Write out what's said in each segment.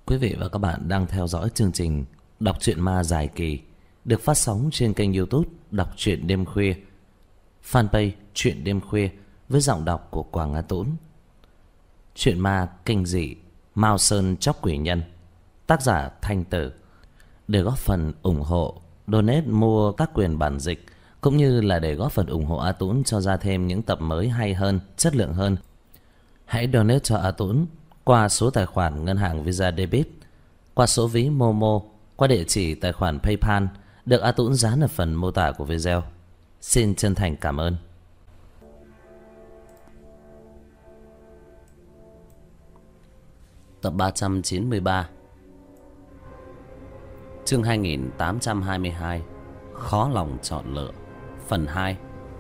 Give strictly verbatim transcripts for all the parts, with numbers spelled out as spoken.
Quý vị và các bạn đang theo dõi chương trình Đọc truyện ma dài kỳ được phát sóng trên kênh YouTube Đọc truyện đêm khuya, fanpage Truyện đêm khuya với giọng đọc của Quảng Á Tũng. Truyện ma kinh dị Mao Sơn Chóc Quỷ Nhân, tác giả Thanh Tử. Để góp phần ủng hộ, donate mua các quyền bản dịch cũng như là để góp phần ủng hộ A Tũng cho ra thêm những tập mới hay hơn, chất lượng hơn, hãy donate cho A Tũng qua số tài khoản ngân hàng Visa Debit, qua số ví Momo, qua địa chỉ tài khoản PayPal được A Tũng dán ở phần mô tả của video. Xin chân thành cảm ơn. Tập ba trăm chín mươi ba, chương hai nghìn tám trăm hai mươi hai, khó lòng chọn lựa, phần hai.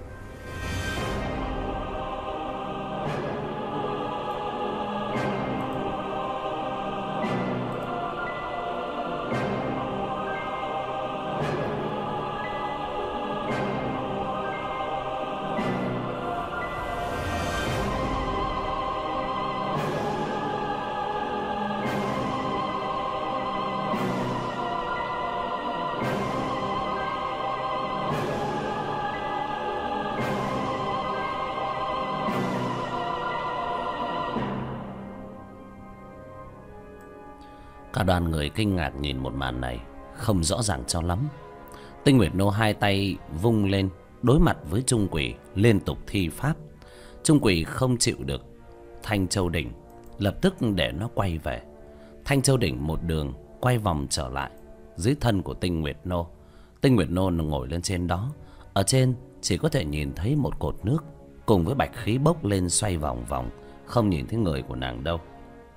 Cả đoàn người kinh ngạc nhìn một màn này không rõ ràng cho lắm. Tinh Nguyệt Nô hai tay vung lên đối mặt với Trung Quỷ, liên tục thi pháp. Trung Quỷ không chịu được Thanh Châu Đỉnh, lập tức để nó quay về. Thanh Châu Đỉnh một đường quay vòng trở lại dưới thân của Tinh Nguyệt Nô. Tinh Nguyệt Nô ngồi lên trên đó, ở trên chỉ có thể nhìn thấy một cột nước cùng với bạch khí bốc lên xoay vòng vòng, không nhìn thấy người của nàng đâu.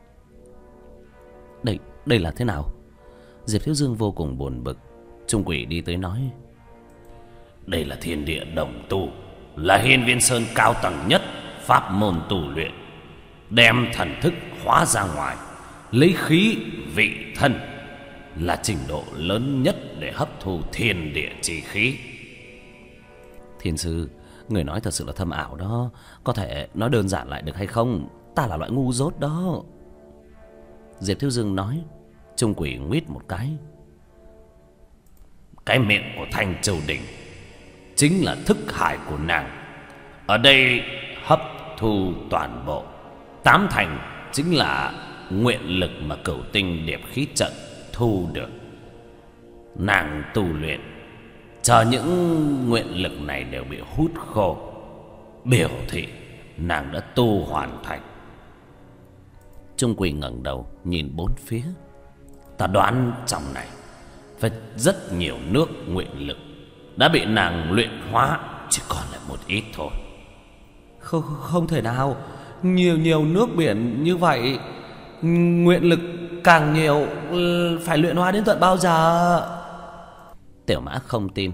Đây, đây là thế nào? Diệp Thiếu Dương vô cùng buồn bực. Trung Quỷ đi tới nói: đây là thiên địa đồng tu, là hiên viên sơn cao tầng nhất pháp môn tu luyện, đem thần thức hóa ra ngoài, lấy khí vị thân, là trình độ lớn nhất để hấp thu thiên địa chi khí. Thiên sư, người nói thật sự là thâm ảo đó. Có thể nói đơn giản lại được hay không? Ta là loại ngu dốt đó. Diệp Thiếu Dương nói. Trung Quỷ nguyết một cái: cái miệng của Thanh Châu Đỉnh chính là thức hải của nàng, ở đây hấp thu toàn bộ. Tám thành chính là nguyện lực mà Cửu Tinh Điệp Khí Trận thu được. Nàng tu luyện, chờ những nguyện lực này đều bị hút khô, biểu thị nàng đã tu hoàn thành. Trung Quỷ ngẩng đầu nhìn bốn phía. Ta đoán trong này phải rất nhiều nước nguyện lực đã bị nàng luyện hóa, chỉ còn lại một ít thôi. Không, không thể nào. Nhiều nhiều nước biển như vậy, nguyện lực càng nhiều, phải luyện hóa đến tận bao giờ? Tiểu Mã không tin.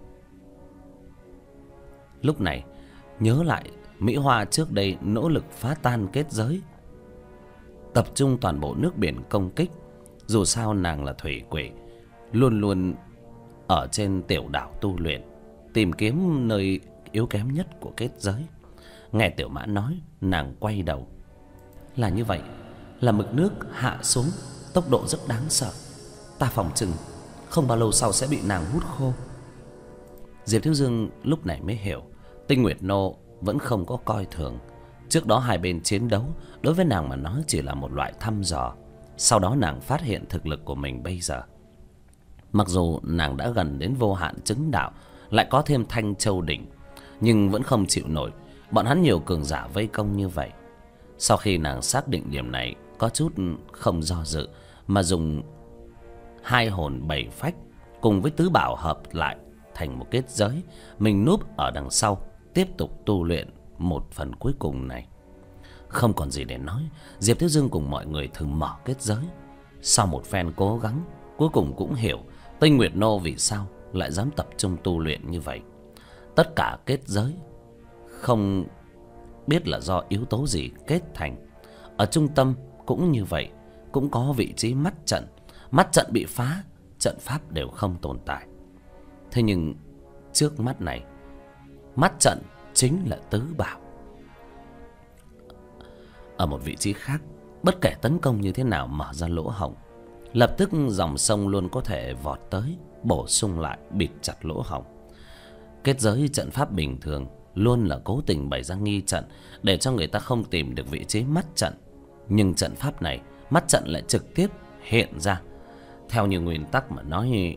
Lúc này nhớ lại Mỹ Hoa trước đây nỗ lực phá tan kết giới, tập trung toàn bộ nước biển công kích. Dù sao nàng là thủy quỷ, luôn luôn ở trên tiểu đảo tu luyện, tìm kiếm nơi yếu kém nhất của kết giới. Nghe Tiểu Mã nói, nàng quay đầu. Là như vậy, là mực nước hạ xuống tốc độ rất đáng sợ. Ta phòng chừng không bao lâu sau sẽ bị nàng hút khô. Diệp Thiếu Dương lúc này mới hiểu Tinh Nguyệt Nô vẫn không có coi thường. Trước đó hai bên chiến đấu, đối với nàng mà nói chỉ là một loại thăm dò. Sau đó nàng phát hiện thực lực của mình bây giờ. Mặc dù nàng đã gần đến vô hạn chứng đạo, lại có thêm Thanh Châu Đỉnh, nhưng vẫn không chịu nổi bọn hắn nhiều cường giả vây công như vậy. Sau khi nàng xác định điểm này, có chút không do dự mà dùng hai hồn bảy phách cùng với tứ bảo hợp lại thành một kết giới. Mình núp ở đằng sau, tiếp tục tu luyện một phần cuối cùng này. Không còn gì để nói, Diệp Thiếu Dương cùng mọi người thử mở kết giới. Sau một phen cố gắng, cuối cùng cũng hiểu Tinh Nguyệt Nô vì sao lại dám tập trung tu luyện như vậy. Tất cả kết giới không biết là do yếu tố gì kết thành. Ở trung tâm cũng như vậy, cũng có vị trí mắt trận. Mắt trận bị phá, trận pháp đều không tồn tại. Thế nhưng trước mắt này, mắt trận chính là tứ bảo. Ở một vị trí khác, Bất kể tấn công như thế nào mở ra lỗ hổng, lập tức dòng sông luôn có thể vọt tới, bổ sung lại, bịt chặt lỗ hổng. Kết giới trận pháp bình thường luôn là cố tình bày ra nghi trận để cho người ta không tìm được vị trí mắt trận. Nhưng trận pháp này, mắt trận lại trực tiếp hiện ra. Theo như nguyên tắc mà nói,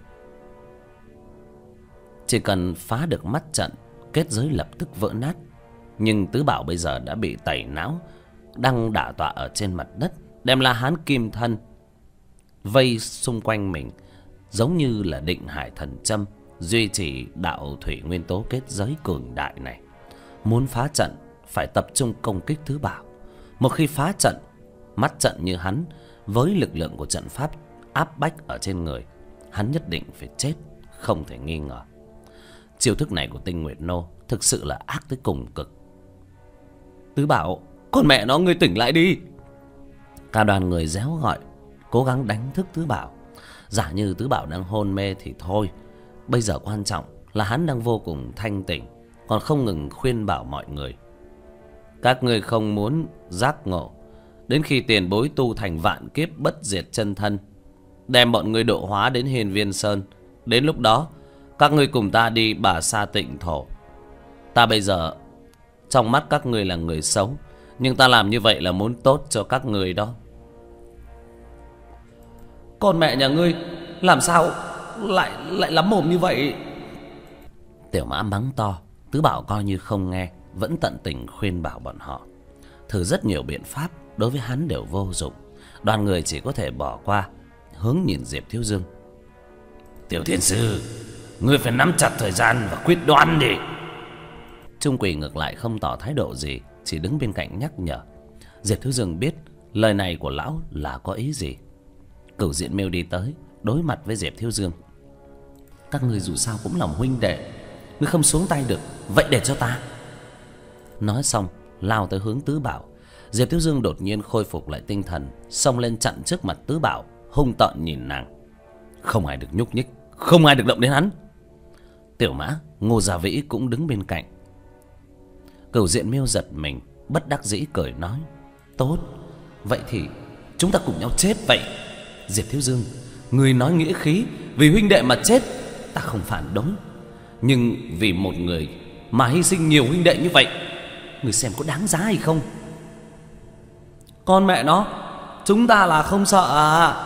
chỉ cần phá được mắt trận, kết giới lập tức vỡ nát. Nhưng Tứ Bảo bây giờ đã bị tẩy não, đang đả tọa ở trên mặt đất, đem La Hán kim thân vây xung quanh mình, giống như là định hải thần châm, duy trì đạo thủy nguyên tố kết giới cường đại này. Muốn phá trận phải tập trung công kích Tứ Bảo. Một khi phá trận, mắt trận như hắn, với lực lượng của trận pháp áp bách ở trên người, hắn nhất định phải chết, không thể nghi ngờ. Chiêu thức này của Tinh Nguyệt Nô thực sự là ác tới cùng cực. Tứ Bảo, con mẹ nó, ngươi tỉnh lại đi! Cả đoàn người réo gọi, cố gắng đánh thức Tứ Bảo. Giả như Tứ Bảo đang hôn mê thì thôi, bây giờ quan trọng là hắn đang vô cùng thanh tỉnh, còn không ngừng khuyên bảo mọi người. Các ngươi không muốn giác ngộ, đến khi tiền bối tu thành vạn kiếp bất diệt chân thân, đem bọn ngươi độ hóa đến Hiên Viên Sơn. Đến lúc đó các ngươi cùng ta đi Bà Sa Tịnh Thổ. Ta bây giờ trong mắt các ngươi là người xấu, nhưng ta làm như vậy là muốn tốt cho các ngươi đó. Con mẹ nhà ngươi làm sao lại lại lắm mồm như vậy? Tiểu Mã mắng to. Tứ Bảo coi như không nghe, vẫn tận tình khuyên bảo bọn họ. Thử rất nhiều biện pháp, đối với hắn đều vô dụng. Đoàn người chỉ có thể bỏ qua, hướng nhìn Diệp Thiếu Dương. Tiểu Thiên Sư, ngươi phải nắm chặt thời gian và quyết đoán đi. Trung Quỳ ngược lại không tỏ thái độ gì, chỉ đứng bên cạnh nhắc nhở. Diệp Thiếu Dương biết lời này của lão là có ý gì. Cửu Diện Miêu đi tới, đối mặt với Diệp Thiếu Dương. Các ngươi dù sao cũng là huynh đệ, ngươi không xuống tay được, vậy để cho ta. Nói xong lao tới hướng Tứ Bảo. Diệp Thiếu Dương đột nhiên khôi phục lại tinh thần, xông lên chặn trước mặt Tứ Bảo, hung tợn nhìn nàng. Không ai được nhúc nhích, không ai được động đến hắn. Tiểu Mã, Ngô Gia Vĩ cũng đứng bên cạnh. Cửu Diện Miêu giật mình, bất đắc dĩ cười nói: Tốt, vậy thì chúng ta cùng nhau chết vậy. Diệp Thiếu Dương, người nói nghĩa khí, vì huynh đệ mà chết ta không phản đối, nhưng vì một người mà hy sinh nhiều huynh đệ như vậy, người xem có đáng giá hay không? Con mẹ nó, chúng ta là không sợ à?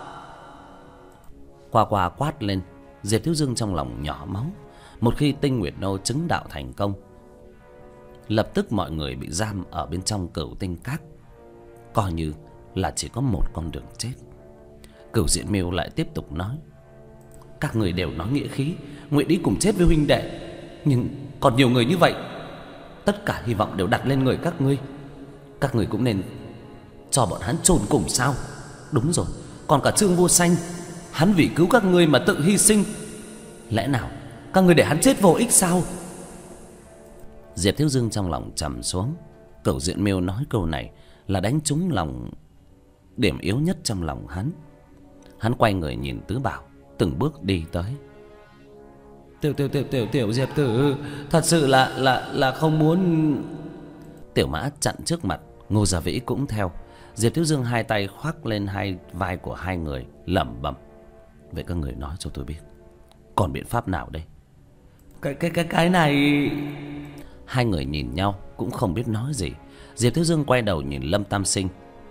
Qua qua quát lên. Diệp Thiếu Dương trong lòng nhỏ máu. Một khi Tinh Nguyệt Nô chứng đạo thành công, lập tức mọi người bị giam ở bên trong Cửu Tinh Các, coi như là chỉ có một con đường chết. Cửu Diện Miêu lại tiếp tục nói: Các người đều nói nghĩa khí, nguyện đi cùng chết với huynh đệ, nhưng còn nhiều người như vậy, tất cả hy vọng đều đặt lên người các ngươi. Các người cũng nên cho bọn hắn chôn cùng sao? Đúng rồi, còn cả Trương Vô Sanh, hắn vì cứu các ngươi mà tự hy sinh, lẽ nào các ngươi để hắn chết vô ích sao? Diệp Thiếu Dương trong lòng trầm xuống. Cửu Diện Miêu nói câu này là đánh trúng lòng điểm yếu nhất trong lòng hắn. Hắn quay người nhìn Tứ Bảo, từng bước đi tới. Tiểu tiểu tiểu tiểu tiểu Diệp tử, thật sự là là là không muốn. Tiểu Mã chặn trước mặt, Ngô Gia Vĩ cũng theo. Diệp Thiếu Dương hai tay khoác lên hai vai của hai người, lẩm bẩm: Vậy các người nói cho tôi biết, còn biện pháp nào đây? Cái cái cái cái này. Hai người nhìn nhau cũng không biết nói gì. Diệp Thiếu Dương quay đầu nhìn Lâm Tam Sinh.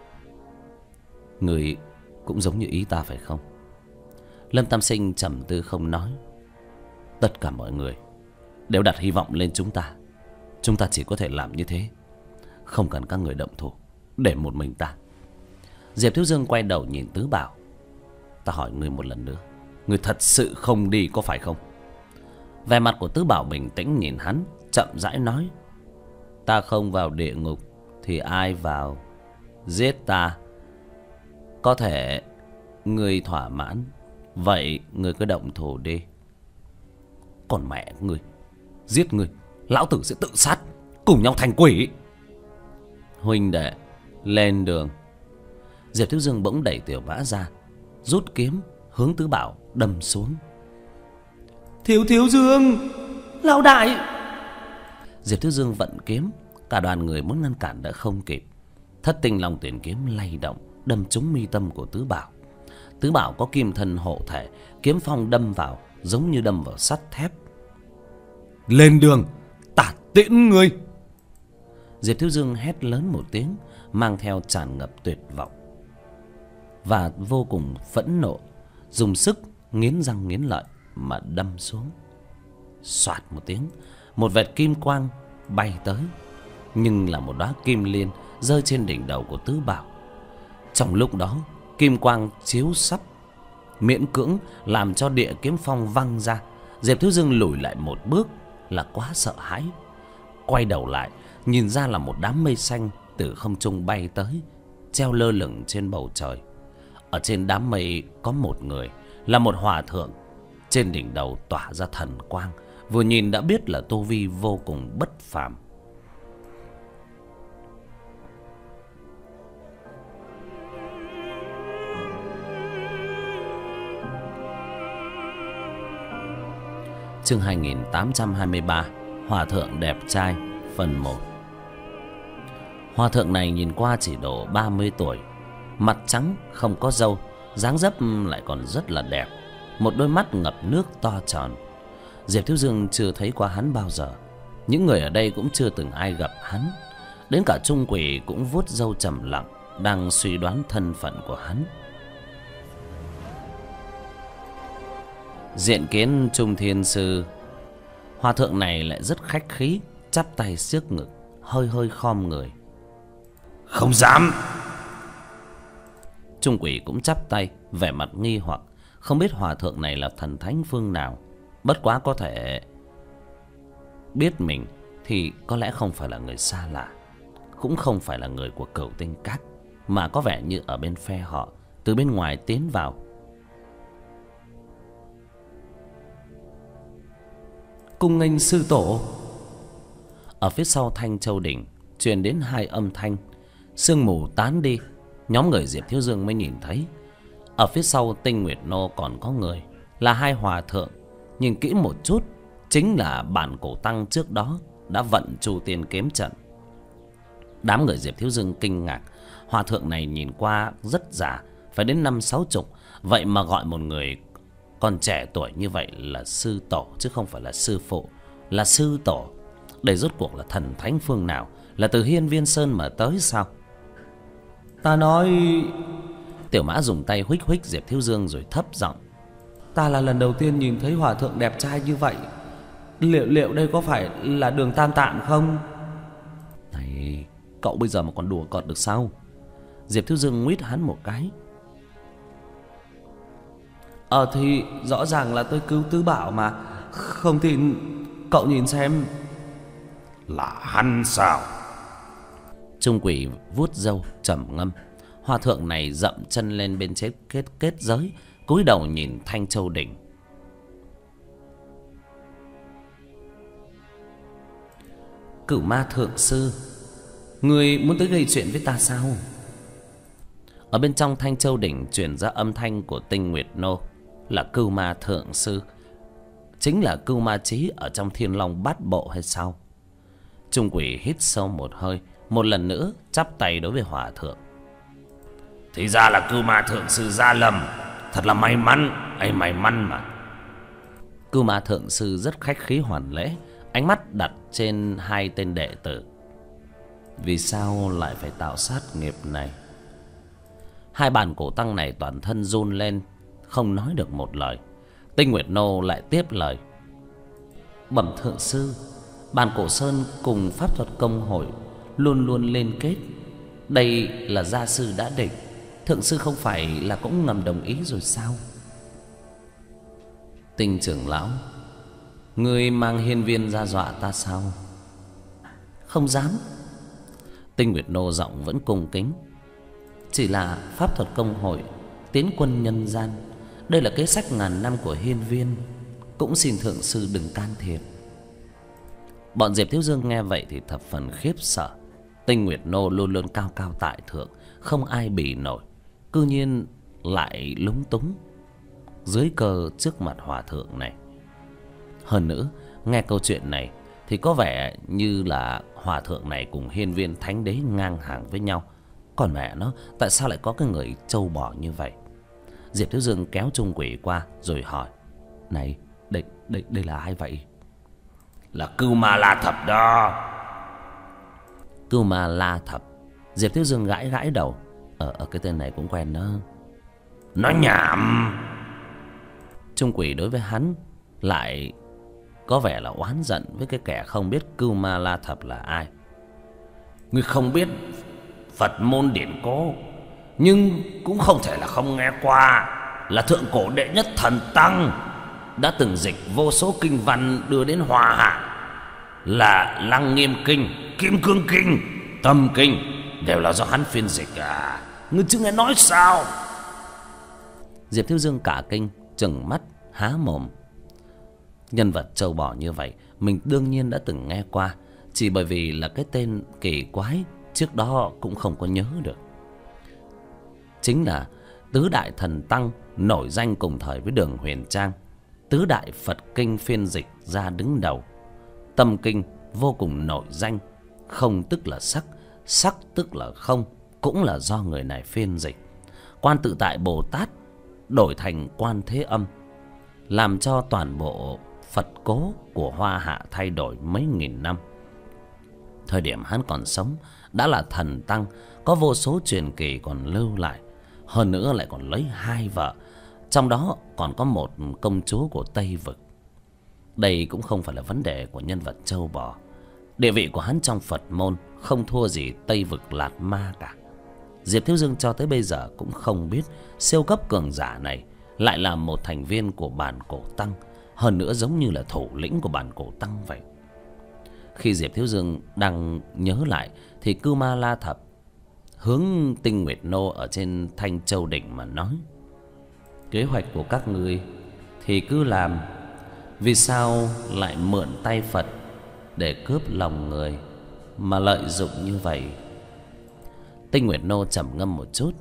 Người cũng giống như ý ta phải không? Lâm Tam Sinh trầm tư không nói. Tất cả mọi người đều đặt hy vọng lên chúng ta, chúng ta chỉ có thể làm như thế, không cần các người động thủ, để một mình ta. Diệp Thiếu Dương quay đầu nhìn Tứ Bảo. Ta hỏi ngươi một lần nữa, ngươi thật sự không đi có phải không? Vẻ mặt của Tứ Bảo bình tĩnh nhìn hắn, chậm rãi nói: Ta không vào địa ngục thì ai vào? Giết ta có thể ngươi thỏa mãn, vậy ngươi cứ động thủ đi. Còn mẹ ngươi, giết ngươi, lão tử sẽ tự sát, cùng nhau thành quỷ. Huynh đệ, lên đường. Diệp Thiếu Dương bỗng đẩy Tiểu Mã ra, rút kiếm hướng Tứ Bảo đâm xuống. Thiếu Thiếu Dương, lão đại! Diệp Thiếu Dương vận kiếm, cả đoàn người muốn ngăn cản đã không kịp. Thất tinh long tuyển kiếm lay động, đâm trúng mi tâm của Tứ Bảo. Tứ Bảo có kim thân hộ thể, kiếm phong đâm vào giống như đâm vào sắt thép. Lên đường, ta tiễn ngươi. Diệp Thiếu Dương hét lớn một tiếng, mang theo tràn ngập tuyệt vọng và vô cùng phẫn nộ, dùng sức nghiến răng nghiến lợi mà đâm xuống. Soạt một tiếng, một vệt kim quang bay tới, nhưng là một đóa kim liên rơi trên đỉnh đầu của Tứ Bảo. Trong lúc đó, kim quang chiếu sắp, miễn cưỡng làm cho địa kiếm phong văng ra. Diệp Thiếu Dương lùi lại một bước là quá sợ hãi, quay đầu lại nhìn ra là một đám mây xanh từ không trung bay tới, treo lơ lửng trên bầu trời. Ở trên đám mây có một người, là một hòa thượng, trên đỉnh đầu tỏa ra thần quang, vừa nhìn đã biết là tu vi vô cùng bất phàm. Chương hai nghìn tám trăm hai mươi ba, Hòa thượng đẹp trai, phần một. Hòa thượng này nhìn qua chỉ độ ba mươi tuổi, mặt trắng không có râu, dáng dấp lại còn rất là đẹp, một đôi mắt ngập nước to tròn. Diệp Thiếu Dương chưa thấy qua hắn bao giờ, những người ở đây cũng chưa từng ai gặp hắn. Đến cả Trung Quỷ cũng vuốt râu trầm lặng, đang suy đoán thân phận của hắn. Diện kiến Trung Thiên Sư. Hòa thượng này lại rất khách khí, chắp tay trước ngực, hơi hơi khom người. Không dám. Trung Quỷ cũng chắp tay, vẻ mặt nghi hoặc, không biết hòa thượng này là thần thánh phương nào. Bất quá có thể biết mình thì có lẽ không phải là người xa lạ, cũng không phải là người của Cửu Tinh Các, mà có vẻ như ở bên phe họ, từ bên ngoài tiến vào. Cung nghênh sư tổ. Ở phía sau Thanh Châu Đỉnh truyền đến hai âm thanh. Sương mù tán đi, nhóm người Diệp Thiếu Dương mới nhìn thấy ở phía sau Tinh Nguyệt Nô còn có người, là hai hòa thượng. Nhìn kỹ một chút, chính là bản cổ tăng trước đó đã vận Chu Tiên kiếm trận. Đám người Diệp Thiếu Dương kinh ngạc, hòa thượng này nhìn qua rất già, phải đến năm sáu chục, vậy mà gọi một người còn trẻ tuổi như vậy là sư tổ, chứ không phải là sư phụ, là sư tổ. Đây rốt cuộc là thần thánh phương nào, là từ Hiên Viên Sơn mà tới sao? Ta nói... Tiểu Mã dùng tay huých huých Diệp Thiếu Dương rồi thấp giọng. Ta là lần đầu tiên nhìn thấy hòa thượng đẹp trai như vậy. Liệu liệu đây có phải là Đường Tam Tạng không? Này, cậu bây giờ mà còn đùa cợt được sao? Diệp Thiếu Dương nguyết hắn một cái. Ờ thì rõ ràng là tôi cứu Tứ Bảo mà. Không tin cậu nhìn xem. Là hắn sao? Trung Quỷ vuốt râu trầm ngâm. Hòa thượng này dậm chân lên bên trên kết kết giới, cúi đầu nhìn Thanh Châu Đỉnh. Cửu Ma Thượng Sư, người muốn tới gây chuyện với ta sao? Ở bên trong Thanh Châu Đỉnh truyền ra âm thanh của Tinh Nguyệt Nô, là Cửu Ma Thượng Sư. Chính là Cửu Ma Chí ở trong Thiên Long Bát Bộ hay sao? Trung Quỷ hít sâu một hơi, một lần nữa chắp tay đối với hòa thượng. Thì ra là Cửu Ma Thượng Sư Gia Lâm, thật là may mắn, ấy may mắn mà. Cửu Ma Thượng Sư rất khách khí hoàn lễ, ánh mắt đặt trên hai tên đệ tử. Vì sao lại phải tạo sát nghiệp này? Hai bàn cổ tăng này toàn thân run lên, không nói được một lời. Tinh Nguyệt Nô lại tiếp lời. Bẩm Thượng Sư, bàn cổ sơn cùng pháp thuật công hội luôn luôn liên kết. Đây là gia sư đã định, Thượng Sư không phải là cũng ngầm đồng ý rồi sao? Tinh trưởng lão, ngươi mang hiên viên ra dọa ta sao? Không dám. Tinh Nguyệt Nô giọng vẫn cung kính. Chỉ là pháp thuật công hội tiến quân nhân gian, đây là kế sách ngàn năm của hiên viên, cũng xin Thượng Sư đừng can thiệp. Bọn Diệp Thiếu Dương nghe vậy thì thập phần khiếp sợ. Tinh Nguyệt Nô luôn luôn cao cao tại thượng, không ai bì nổi, cư nhiên lại lúng túng dưới cơ trước mặt hòa thượng này. Hơn nữa, nghe câu chuyện này thì có vẻ như là hòa thượng này cùng hiên viên thánh đế ngang hàng với nhau, Còn mẹ nó, tại sao lại có cái người trâu bò như vậy? Diệp Thiếu Dương kéo Trung Quỷ qua rồi hỏi: Này, đây, đây, đây là ai vậy? Là Cưu Ma La Thập đó. Cưu Ma La Thập? Diệp Thiếu Dương gãi gãi đầu. Ờ, ở cái tên này cũng quen đó. Nó nhảm. Trung Quỷ đối với hắn lại có vẻ là oán giận với cái kẻ không biết Cưu Ma La Thập là ai. Ngươi không biết Phật môn điển cố, nhưng cũng không thể là không nghe qua. Là thượng cổ đệ nhất thần tăng, đã từng dịch vô số kinh văn đưa đến Hoa Hạ. Là Lăng Nghiêm Kinh, Kim Cương Kinh, Tâm Kinh, đều là do hắn phiên dịch à. Ngươi chưa nghe nói sao? Diệp Thiếu Dương cả kinh, trừng mắt há mồm. Nhân vật trâu bò như vậy mình đương nhiên đã từng nghe qua, chỉ bởi vì là cái tên kỳ quái, trước đó cũng không có nhớ được. Chính là tứ đại thần tăng nổi danh cùng thời với Đường Huyền Trang. Tứ đại Phật kinh phiên dịch ra đứng đầu. Tâm Kinh vô cùng nổi danh. Không tức là sắc, sắc tức là không, cũng là do người này phiên dịch. Quan Tự Tại Bồ Tát đổi thành Quan Thế Âm, làm cho toàn bộ Phật cố của Hoa Hạ thay đổi mấy nghìn năm. Thời điểm hắn còn sống đã là thần tăng, có vô số truyền kỳ còn lưu lại. Hơn nữa lại còn lấy hai vợ, trong đó còn có một công chúa của Tây Vực. Đây cũng không phải là vấn đề của nhân vật trâu bò. Địa vị của hắn trong Phật môn không thua gì Tây Vực Lạt Ma cả. Diệp Thiếu Dương cho tới bây giờ cũng không biết siêu cấp cường giả này lại là một thành viên của Bản Cổ Tăng, hơn nữa giống như là thủ lĩnh của Bản Cổ Tăng vậy. Khi Diệp Thiếu Dương đang nhớ lại thì Cưu Ma La Thập hướng Tinh Nguyệt Nô ở trên Thanh Châu Đỉnh mà nói: Kế hoạch của các ngươi thì cứ làm, vì sao lại mượn tay Phật để cướp lòng người mà lợi dụng như vậy? Tinh Nguyệt Nô trầm ngâm một chút.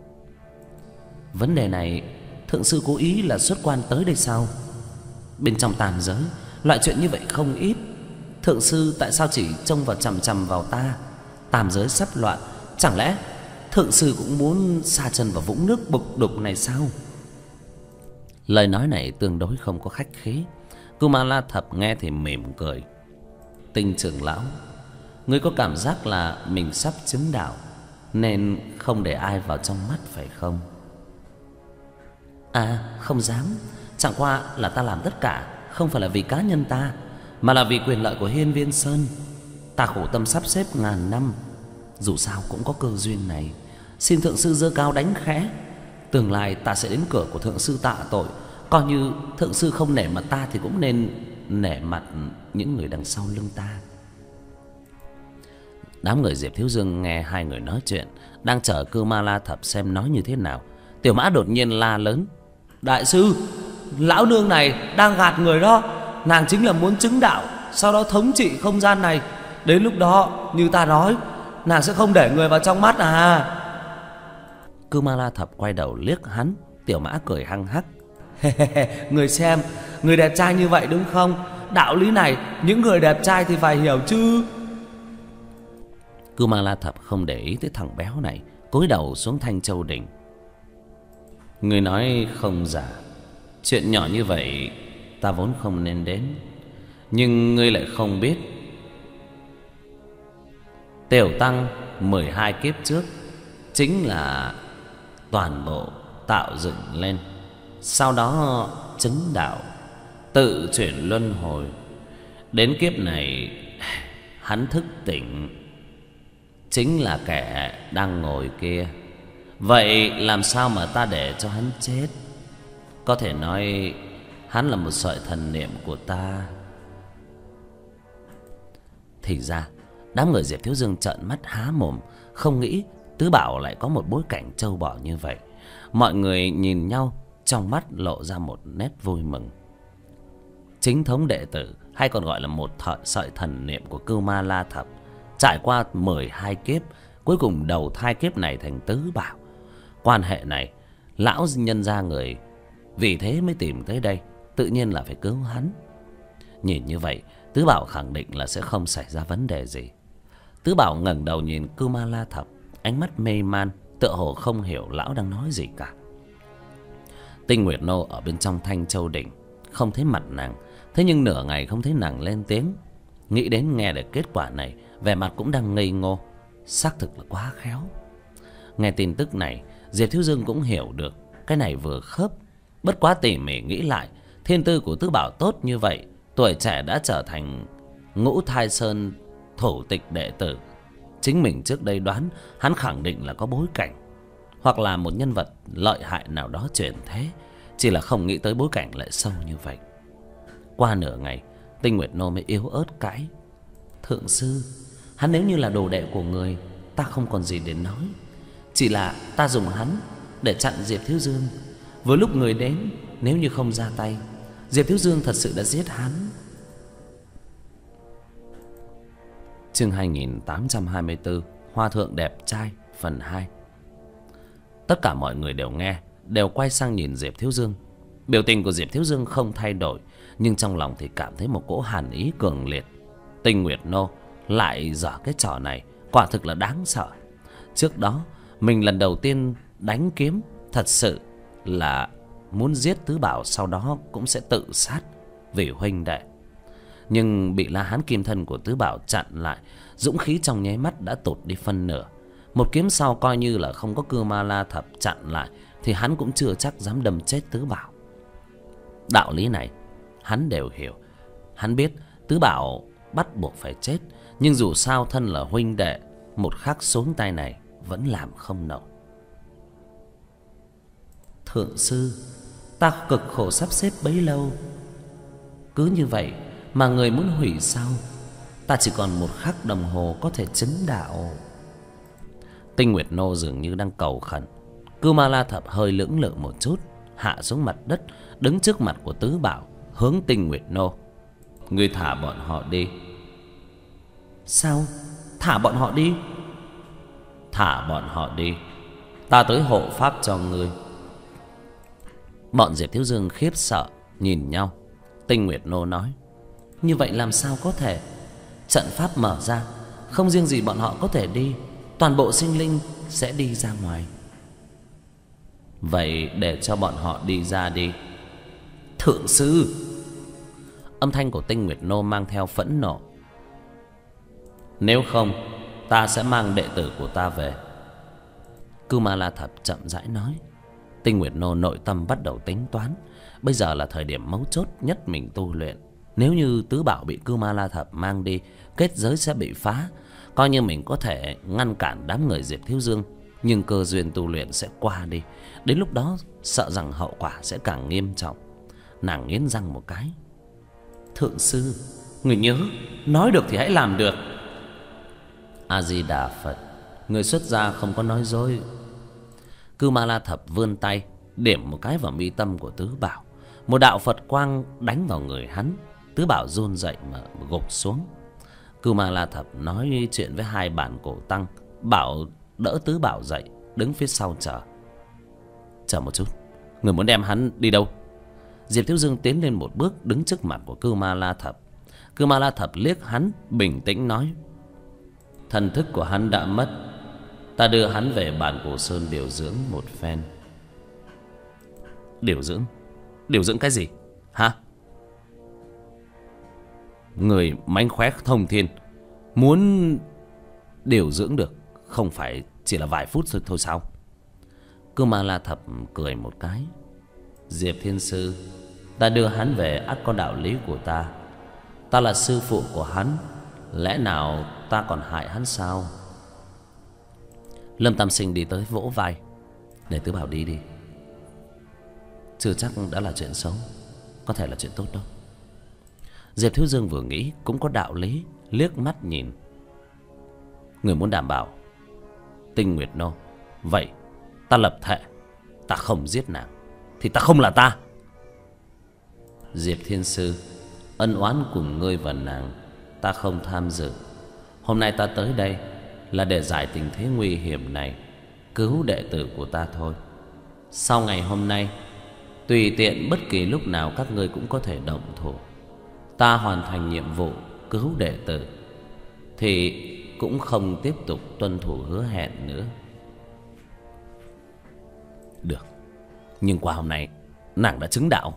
Vấn đề này thượng sư cố ý là xuất quan tới đây sao? Bên trong tam giới loại chuyện như vậy không ít. Thượng sư tại sao chỉ trông vào chằm chằm vào ta? Tam giới sắp loạn, chẳng lẽ thượng sư cũng muốn sa chân vào vũng nước bục đục này sao? Lời nói này tương đối không có khách khí. Cưu Ma La Thập nghe thì mỉm cười. Tinh trưởng lão, ngươi có cảm giác là mình sắp chứng đạo nên không để ai vào trong mắt phải không? À, không dám. Chẳng qua là ta làm tất cả không phải là vì cá nhân ta, mà là vì quyền lợi của Hiên Viên Sơn. Ta khổ tâm sắp xếp ngàn năm, dù sao cũng có cơ duyên này. Xin thượng sư giơ cao đánh khẽ, tương lai ta sẽ đến cửa của thượng sư tạ tội. Coi như thượng sư không nể mặt ta thì cũng nên nể mặt những người đằng sau lưng ta. Đám người Diệp Thiếu Dương nghe hai người nói chuyện, đang chờ Cưu Ma La Thập xem nói như thế nào. Tiểu Mã đột nhiên la lớn: Đại sư, lão nương này đang gạt người đó. Nàng chính là muốn chứng đạo, sau đó thống trị không gian này. Đến lúc đó như ta nói, nàng sẽ không để người vào trong mắt à? Cưu Ma La Thập quay đầu liếc hắn. Tiểu Mã cười hăng hắc: Người xem, người đẹp trai như vậy đúng không? Đạo lý này những người đẹp trai thì phải hiểu chứ. Cưu Ma La Thập không để ý tới thằng béo này, cúi đầu xuống Thanh Châu Đỉnh. Người nói không giả, chuyện nhỏ như vậy ta vốn không nên đến. Nhưng ngươi lại không biết, Tiểu Tăng mười hai kiếp trước chính là toàn bộ tạo dựng lên, sau đó chứng đạo, tự chuyển luân hồi. Đến kiếp này hắn thức tỉnh, chính là kẻ đang ngồi kia. Vậy làm sao mà ta để cho hắn chết? Có thể nói hắn là một sợi thần niệm của ta. Thì ra đám người Diệp Thiếu Dương trợn mắt há mồm, không nghĩ Tứ Bảo lại có một bối cảnh trâu bò như vậy. Mọi người nhìn nhau, trong mắt lộ ra một nét vui mừng. Chính thống đệ tử, hay còn gọi là một thợ sợi thần niệm của Cưu Ma La Thập, trải qua mười hai kiếp, cuối cùng đầu thai kiếp này thành Tứ Bảo. Quan hệ này lão nhân gia người vì thế mới tìm tới đây, tự nhiên là phải cứu hắn. Nhìn như vậy, Tứ Bảo khẳng định là sẽ không xảy ra vấn đề gì. Tứ Bảo ngẩng đầu nhìn Cưu Ma La Thập, ánh mắt mê man tựa hồ không hiểu lão đang nói gì cả. Tinh Nguyệt Nô ở bên trong Thanh Châu Đỉnh không thấy mặt nàng, thế nhưng nửa ngày không thấy nàng lên tiếng. Nghĩ đến nghe được kết quả này, vẻ mặt cũng đang ngây ngô. Xác thực là quá khéo. Nghe tin tức này, Diệp Thiếu Dương cũng hiểu được cái này vừa khớp. Bất quá tỉ mỉ nghĩ lại, thiên tư của Tứ Bảo tốt như vậy, tuổi trẻ đã trở thành Ngũ Thai Sơn thủ tịch đệ tử. Chính mình trước đây đoán hắn khẳng định là có bối cảnh, hoặc là một nhân vật lợi hại nào đó chuyển thế, chỉ là không nghĩ tới bối cảnh lại sâu như vậy. Qua nửa ngày, Tinh Nguyệt Nô mới yếu ớt cãi: Thượng sư, hắn nếu như là đồ đệ của người, ta không còn gì để nói. Chỉ là ta dùng hắn để chặn Diệp Thiếu Dương. Với lúc người đến, nếu như không ra tay, Diệp Thiếu Dương thật sự đã giết hắn. Chương hai nghìn tám trăm hai mươi tư, Hoa Thượng Đẹp Trai phần hai. Tất cả mọi người đều nghe, đều quay sang nhìn Diệp Thiếu Dương. Biểu tình của Diệp Thiếu Dương không thay đổi, nhưng trong lòng thì cảm thấy một cỗ hàn ý cường liệt. Tinh Nguyệt Nô lại dở cái trò này, quả thực là đáng sợ. Trước đó mình lần đầu tiên đánh kiếm, thật sự là muốn giết Tứ Bảo, sau đó cũng sẽ tự sát vì huynh đệ. Nhưng bị La Hán Kim Thân của Tứ Bảo chặn lại, dũng khí trong nháy mắt đã tụt đi phân nửa. Một kiếm sau coi như là không có Cư Ma La Thập chặn lại, thì hắn cũng chưa chắc dám đâm chết Tứ Bảo. Đạo lý này hắn đều hiểu. Hắn biết Tứ Bảo bắt buộc phải chết, nhưng dù sao thân là huynh đệ, một khắc xuống tay này vẫn làm không nổi. Thượng sư, ta cực khổ sắp xếp bấy lâu, cứ như vậy mà người muốn hủy sao? Ta chỉ còn một khắc đồng hồ có thể chứng đạo. Tinh Nguyệt Nô dường như đang cầu khẩn. Cư Ma La Thập hơi lưỡng lự một chút, hạ xuống mặt đất, đứng trước mặt của Tứ Bảo, hướng Tinh Nguyệt Nô: Ngươi thả bọn họ đi. Sao? Thả bọn họ đi? Thả bọn họ đi, ta tới hộ pháp cho ngươi. Bọn Diệp Thiếu Dương khiếp sợ nhìn nhau. Tinh Nguyệt Nô nói: Như vậy làm sao có thể? Trận pháp mở ra, không riêng gì bọn họ có thể đi, toàn bộ sinh linh sẽ đi ra ngoài. Vậy để cho bọn họ đi ra đi. Thượng sư! Âm thanh của Tinh Nguyệt Nô mang theo phẫn nộ. Nếu không, ta sẽ mang đệ tử của ta về. Cư Ma La Thập chậm rãi nói. Tinh Nguyệt Nô nội tâm bắt đầu tính toán. Bây giờ là thời điểm mấu chốt nhất mình tu luyện. Nếu như Tứ Bảo bị Cư Ma La Thập mang đi, kết giới sẽ bị phá. Coi như mình có thể ngăn cản đám người Diệp Thiếu Dương, nhưng cơ duyên tu luyện sẽ qua đi. Đến lúc đó sợ rằng hậu quả sẽ càng nghiêm trọng. Nàng nghiến răng một cái. Thượng sư, người nhớ, nói được thì hãy làm được. A-di-đà Phật, người xuất gia không có nói dối. Cư Ma La Thập vươn tay điểm một cái vào mi tâm của Tứ Bảo. Một đạo Phật quang đánh vào người hắn. Tứ Bảo run dậy mà gục xuống. Cư Ma La Thập nói chuyện với hai bản cổ tăng, bảo đỡ Tứ Bảo dậy, đứng phía sau chờ. Chờ một chút, người muốn đem hắn đi đâu? Diệp Thiếu Dương tiến lên một bước, đứng trước mặt của Cư Ma La Thập. Cư Ma La Thập liếc hắn, bình tĩnh nói: Thần thức của hắn đã mất, ta đưa hắn về bản cổ sơn điều dưỡng một phen. Điều dưỡng? Điều dưỡng cái gì? Hả? Người mánh khóe thông thiên, muốn điều dưỡng được không phải chỉ là vài phút thôi, thôi sao? Cư Ma La Thập cười một cái. Diệp Thiên Sư, ta đưa hắn về ắt có đạo lý của ta. Ta là sư phụ của hắn, lẽ nào ta còn hại hắn sao? Lâm Tam Sinh đi tới vỗ vai. Để Tứ Bảo đi đi, chưa chắc đã là chuyện xấu, có thể là chuyện tốt đâu. Diệp Thiếu Dương vừa nghĩ cũng có đạo lý, liếc mắt nhìn. Người muốn đảm bảo Tinh Nguyệt Nô, vậy ta lập thệ, ta không giết nàng thì ta không là ta. Diệp Thiên Sư, ân oán cùng ngươi và nàng ta không tham dự. Hôm nay ta tới đây là để giải tình thế nguy hiểm này, cứu đệ tử của ta thôi. Sau ngày hôm nay, tùy tiện bất kỳ lúc nào các ngươi cũng có thể động thủ. Ta hoàn thành nhiệm vụ cứu đệ tử thì cũng không tiếp tục tuân thủ hứa hẹn nữa. Nhưng qua hôm nay nàng đã chứng đạo.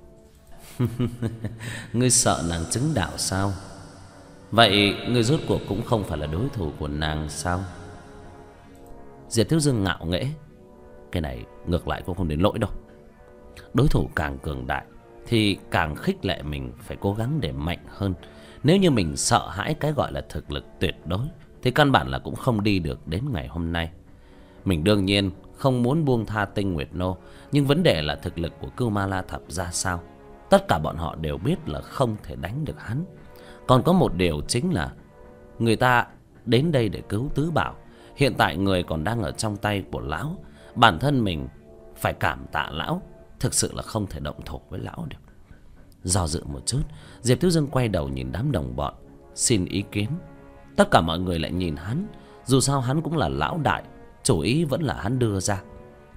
Ngươi sợ nàng chứng đạo sao? Vậy ngươi rốt cuộc cũng không phải là đối thủ của nàng sao? Diệp Thiếu Dương ngạo nghễ. Cái này ngược lại cũng không đến lỗi đâu. Đối thủ càng cường đại thì càng khích lệ mình phải cố gắng để mạnh hơn. Nếu như mình sợ hãi cái gọi là thực lực tuyệt đối thì căn bản là cũng không đi được đến ngày hôm nay. Mình đương nhiên không muốn buông tha Tinh Nguyệt Nô, nhưng vấn đề là thực lực của Cưu Ma La Thập ra sao. Tất cả bọn họ đều biết là không thể đánh được hắn. Còn có một điều chính là người ta đến đây để cứu Tứ Bảo. Hiện tại người còn đang ở trong tay của lão. Bản thân mình phải cảm tạ lão, thực sự là không thể động thủ với lão được. Do dự một chút, Diệp Thiếu Dương quay đầu nhìn đám đồng bọn xin ý kiến. Tất cả mọi người lại nhìn hắn. Dù sao hắn cũng là lão đại, chủ ý vẫn là hắn đưa ra.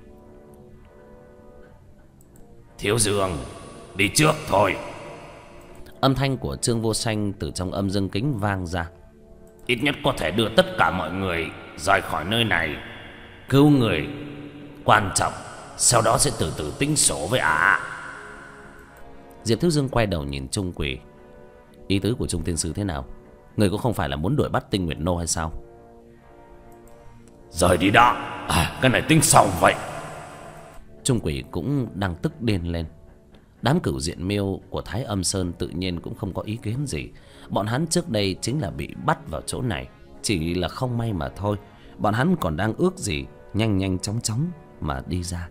Thiếu Dương, đi trước thôi. Âm thanh của Trương Vô Sanh từ trong âm dương kính vang ra. Ít nhất có thể đưa tất cả mọi người rời khỏi nơi này. Cứu người quan trọng, sau đó sẽ từ từ tính sổ với ả. À. Diệp Thiếu Dương quay đầu nhìn Trung Quỷ. Ý tứ của Trung Tiên Sư thế nào? Người cũng không phải là muốn đuổi bắt Tinh Nguyệt Nô hay sao? Rời đi đó. À, cái này tính xong vậy. Trung Quỷ cũng đang tức điên lên. Đám Cửu Diện Miêu của Thái Âm Sơn tự nhiên cũng không có ý kiến gì. Bọn hắn trước đây chính là bị bắt vào chỗ này, chỉ là không may mà thôi. Bọn hắn còn đang ước gì nhanh nhanh chóng chóng mà đi ra.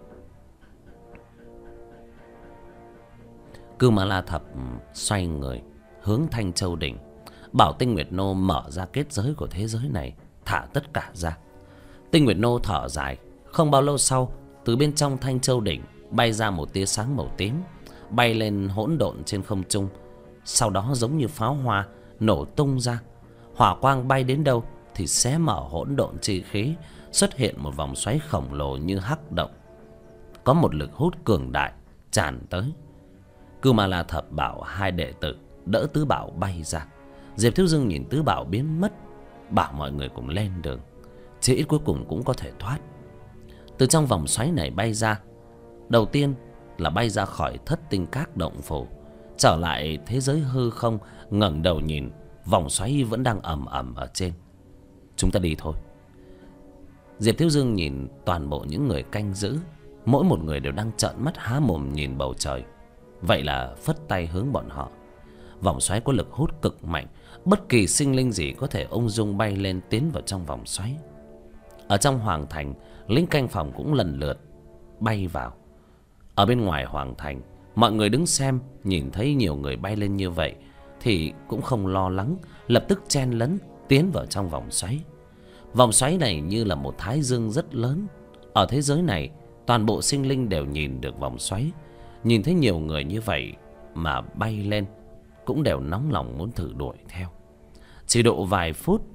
Cưu Ma La Thập xoay người hướng Thanh Châu Đỉnh, bảo Tinh Nguyệt Nô mở ra kết giới của thế giới này, thả tất cả ra. Tinh Nguyệt Nô thở dài. Không bao lâu sau, từ bên trong Thanh Châu Đỉnh bay ra một tia sáng màu tím, bay lên hỗn độn trên không trung. Sau đó giống như pháo hoa nổ tung ra. Hỏa quang bay đến đâu thì xé mở hỗn độn chi khí, xuất hiện một vòng xoáy khổng lồ như hắc động. Có một lực hút cường đại tràn tới. Cưu Ma La Thập bảo hai đệ tử đỡ Tứ Bảo bay ra. Diệp Thiếu Dương nhìn Tứ Bảo biến mất, bảo mọi người cùng lên đường, chỉ ít cuối cùng cũng có thể thoát. Từ trong vòng xoáy này bay ra, đầu tiên là bay ra khỏi Thất Tinh Các động phủ, trở lại thế giới hư không. Ngẩng đầu nhìn, vòng xoáy vẫn đang ầm ầm ở trên. Chúng ta đi thôi. Diệp Thiếu Dương nhìn toàn bộ những người canh giữ, mỗi một người đều đang trợn mắt há mồm nhìn bầu trời. Vậy là phất tay hướng bọn họ. Vòng xoáy có lực hút cực mạnh, bất kỳ sinh linh gì có thể ung dung bay lên tiến vào trong vòng xoáy. Ở trong hoàng thành, lính canh phòng cũng lần lượt bay vào. Ở bên ngoài hoàng thành, mọi người đứng xem, nhìn thấy nhiều người bay lên như vậy thì cũng không lo lắng, lập tức chen lấn tiến vào trong vòng xoáy. Vòng xoáy này như là một thái dương rất lớn. Ở thế giới này, toàn bộ sinh linh đều nhìn được vòng xoáy. Nhìn thấy nhiều người như vậy mà bay lên, cũng đều nóng lòng muốn thử đuổi theo. Chỉ độ vài phút,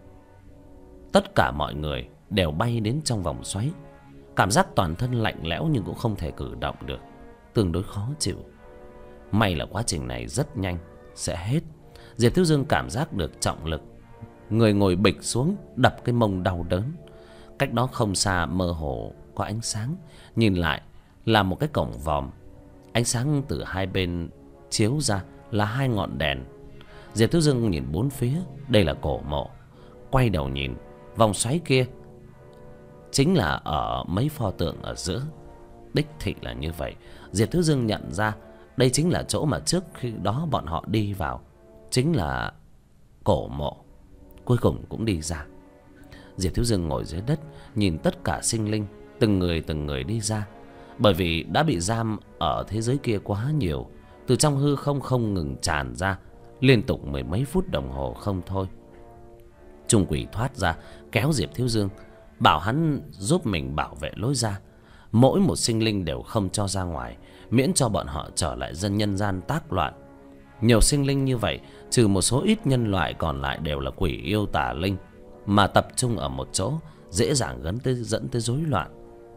tất cả mọi người đều bay đến trong vòng xoáy. Cảm giác toàn thân lạnh lẽo nhưng cũng không thể cử động được, tương đối khó chịu. May là quá trình này rất nhanh sẽ hết. Diệp Thiếu Dương cảm giác được trọng lực, người ngồi bịch xuống, đập cái mông đau đớn. Cách đó không xa mơ hồ có ánh sáng, nhìn lại là một cái cổng vòm. Ánh sáng từ hai bên chiếu ra là hai ngọn đèn. Diệp Thiếu Dương nhìn bốn phía, đây là cổ mộ. Quay đầu nhìn, vòng xoáy kia chính là ở mấy pho tượng ở giữa. Đích thị là như vậy. Diệp Thiếu Dương nhận ra đây chính là chỗ mà trước khi đó bọn họ đi vào, chính là cổ mộ. Cuối cùng cũng đi ra. Diệp Thiếu Dương ngồi dưới đất, nhìn tất cả sinh linh, từng người từng người đi ra. Bởi vì đã bị giam ở thế giới kia quá nhiều, từ trong hư không không ngừng tràn ra, liên tục mười mấy phút đồng hồ không thôi. Trung Quỷ thoát ra, kéo Diệp Thiếu Dương, bảo hắn giúp mình bảo vệ lối ra. Mỗi một sinh linh đều không cho ra ngoài, miễn cho bọn họ trở lại dân nhân gian tác loạn. Nhiều sinh linh như vậy, trừ một số ít nhân loại, còn lại đều là quỷ yêu tà linh, mà tập trung ở một chỗ dễ dàng dẫn tới, dẫn tới rối loạn.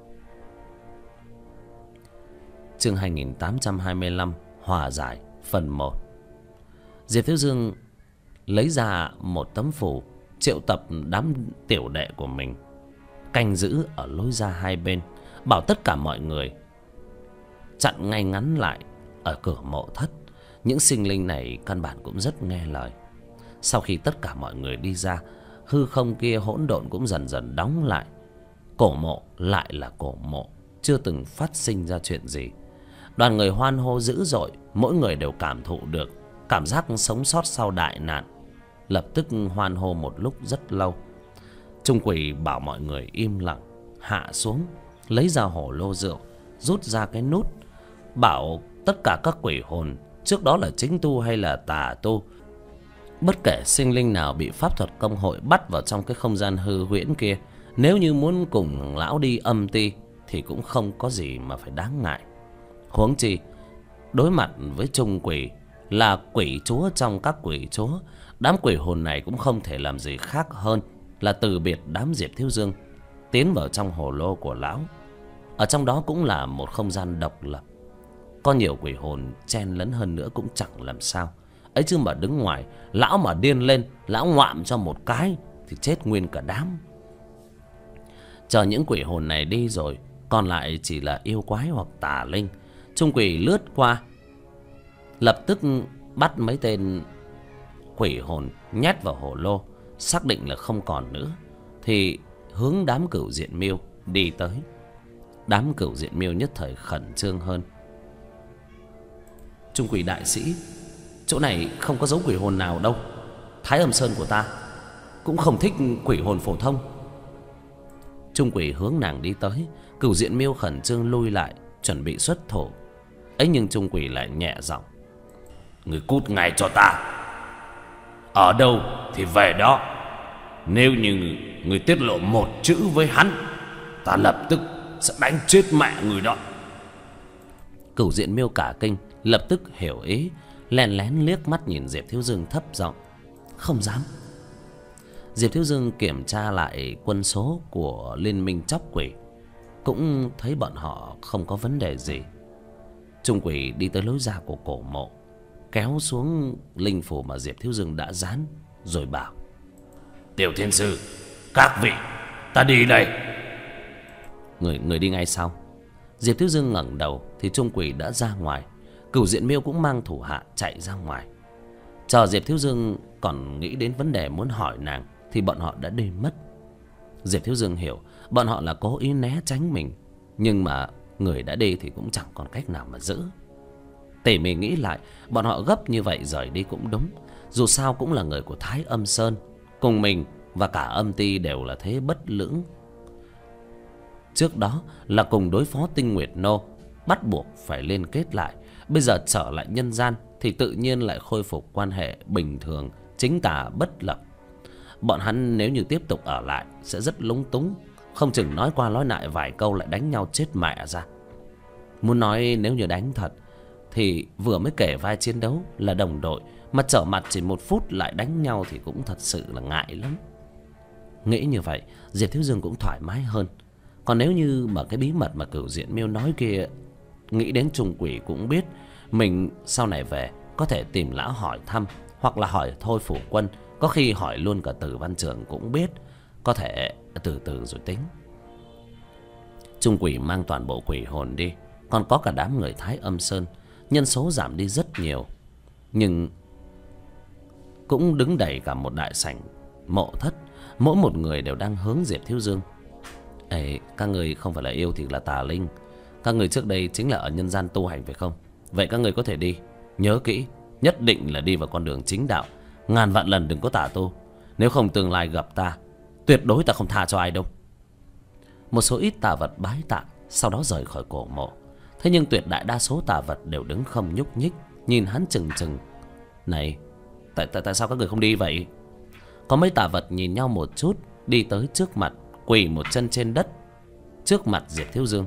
Chương hai nghìn tám trăm hai mươi lăm, hòa giải phần một. Diệp Thiếu Dương lấy ra một tấm phù, triệu tập đám tiểu đệ của mình canh giữ ở lối ra hai bên. bảo tất cả mọi người chặn ngay ngắn lại ở cửa mộ thất. Những sinh linh này căn bản cũng rất nghe lời. Sau khi tất cả mọi người đi ra, hư không kia hỗn độn cũng dần dần đóng lại. Cổ mộ lại là cổ mộ, chưa từng phát sinh ra chuyện gì. Đoàn người hoan hô dữ dội, mỗi người đều cảm thụ được cảm giác sống sót sau đại nạn. Lập tức hoan hô một lúc rất lâu. Trung quỷ bảo mọi người im lặng, hạ xuống, lấy ra hổ lô rượu, rút ra cái nút, bảo tất cả các quỷ hồn, trước đó là chính tu hay là tà tu, bất kể sinh linh nào bị pháp thuật công hội bắt vào trong cái không gian hư huyễn kia, nếu như muốn cùng lão đi âm ti thì cũng không có gì mà phải đáng ngại. Huống chi đối mặt với Trung quỷ là quỷ chúa trong các quỷ chúa, đám quỷ hồn này cũng không thể làm gì khác hơn là từ biệt đám Diệp Thiếu Dương, tiến vào trong hồ lô của lão. Ở trong đó cũng là một không gian độc lập, có nhiều quỷ hồn chen lẫn hơn nữa cũng chẳng làm sao. Ấy chứ mà đứng ngoài, lão mà điên lên, lão ngoạm cho một cái thì chết nguyên cả đám. Chờ những quỷ hồn này đi rồi, còn lại chỉ là yêu quái hoặc tà linh. Trung quỷ lướt qua, lập tức bắt mấy tên quỷ hồn nhét vào hồ lô, xác định là không còn nữa thì hướng đám Cửu Diện Miêu đi tới. Đám Cửu Diện Miêu nhất thời khẩn trương hơn. Trung quỷ đại sĩ, chỗ này không có dấu quỷ hồn nào đâu. Thái Âm Sơn của ta cũng không thích quỷ hồn phổ thông. Trung quỷ hướng nàng đi tới. Cửu Diện Miêu khẩn trương lui lại, chuẩn bị xuất thủ. Ấy nhưng Trung quỷ lại nhẹ giọng: người cút ngay cho ta. Ở đâu thì về đó. Nếu như người tiết lộ một chữ với hắn, ta lập tức sẽ đánh chết mẹ người đó. Cửu Diện Miêu cả kinh, lập tức hiểu ý, lén lén liếc mắt nhìn Diệp Thiếu Dương thấp giọng: không dám. Diệp Thiếu Dương kiểm tra lại quân số của liên minh chóc quỷ, cũng thấy bọn họ không có vấn đề gì. Trung quỷ đi tới lối ra của cổ mộ, kéo xuống linh phủ mà Diệp Thiếu Dương đã dán, rồi bảo: Tiểu Thiên Sư, các vị, ta đi đây. Người người đi ngay sau. Diệp Thiếu Dương ngẩng đầu thì Trung quỷ đã ra ngoài. Cửu Diện Miêu cũng mang thủ hạ chạy ra ngoài. Chờ Diệp Thiếu Dương còn nghĩ đến vấn đề muốn hỏi nàng thì bọn họ đã đi mất. Diệp Thiếu Dương hiểu bọn họ là cố ý né tránh mình, nhưng mà người đã đi thì cũng chẳng còn cách nào mà giữ. Tỉ mỉ nghĩ lại, bọn họ gấp như vậy rời đi cũng đúng. Dù sao cũng là người của Thái Âm Sơn, cùng mình và cả âm ti đều là thế bất lưỡng. Trước đó là cùng đối phó Tinh Nguyệt Nô, bắt buộc phải liên kết lại. Bây giờ trở lại nhân gian thì tự nhiên lại khôi phục quan hệ bình thường, chính tà bất lập. Bọn hắn nếu như tiếp tục ở lại sẽ rất lúng túng, không chừng nói qua nói lại vài câu lại đánh nhau chết mẹ ra. Muốn nói nếu như đánh thật thì vừa mới kể vai chiến đấu là đồng đội, mà trở mặt chỉ một phút lại đánh nhau thì cũng thật sự là ngại lắm. Nghĩ như vậy, Diệp Thiếu Dương cũng thoải mái hơn. Còn nếu như mà cái bí mật mà Cửu Diện Miêu nói kia, nghĩ đến Trung quỷ cũng biết, mình sau này về có thể tìm lão hỏi thăm, hoặc là hỏi Thôi Phủ Quân, có khi hỏi luôn cả Tử Văn Trường cũng biết. Có thể từ từ rồi tính. Trung quỷ mang toàn bộ quỷ hồn đi, còn có cả đám người Thái Âm Sơn. Nhân số giảm đi rất nhiều, nhưng cũng đứng đầy cả một đại sảnh mộ thất. Mỗi một người đều đang hướng Diệp Thiếu Dương. Ê, các người không phải là yêu thì là tà linh. Các người trước đây chính là ở nhân gian tu hành phải không? Vậy các người có thể đi. Nhớ kỹ, nhất định là đi vào con đường chính đạo. Ngàn vạn lần đừng có tà tu. Nếu không tương lai gặp ta, tuyệt đối ta không tha cho ai đâu. Một số ít tà vật bái tạ, sau đó rời khỏi cổ mộ. Thế nhưng tuyệt đại đa số tà vật đều đứng không nhúc nhích, nhìn hắn chừng chừng. Này, tại, tại, tại sao các người không đi vậy? Có mấy tà vật nhìn nhau một chút, đi tới trước mặt, quỳ một chân trên đất trước mặt Diệp Thiếu Dương.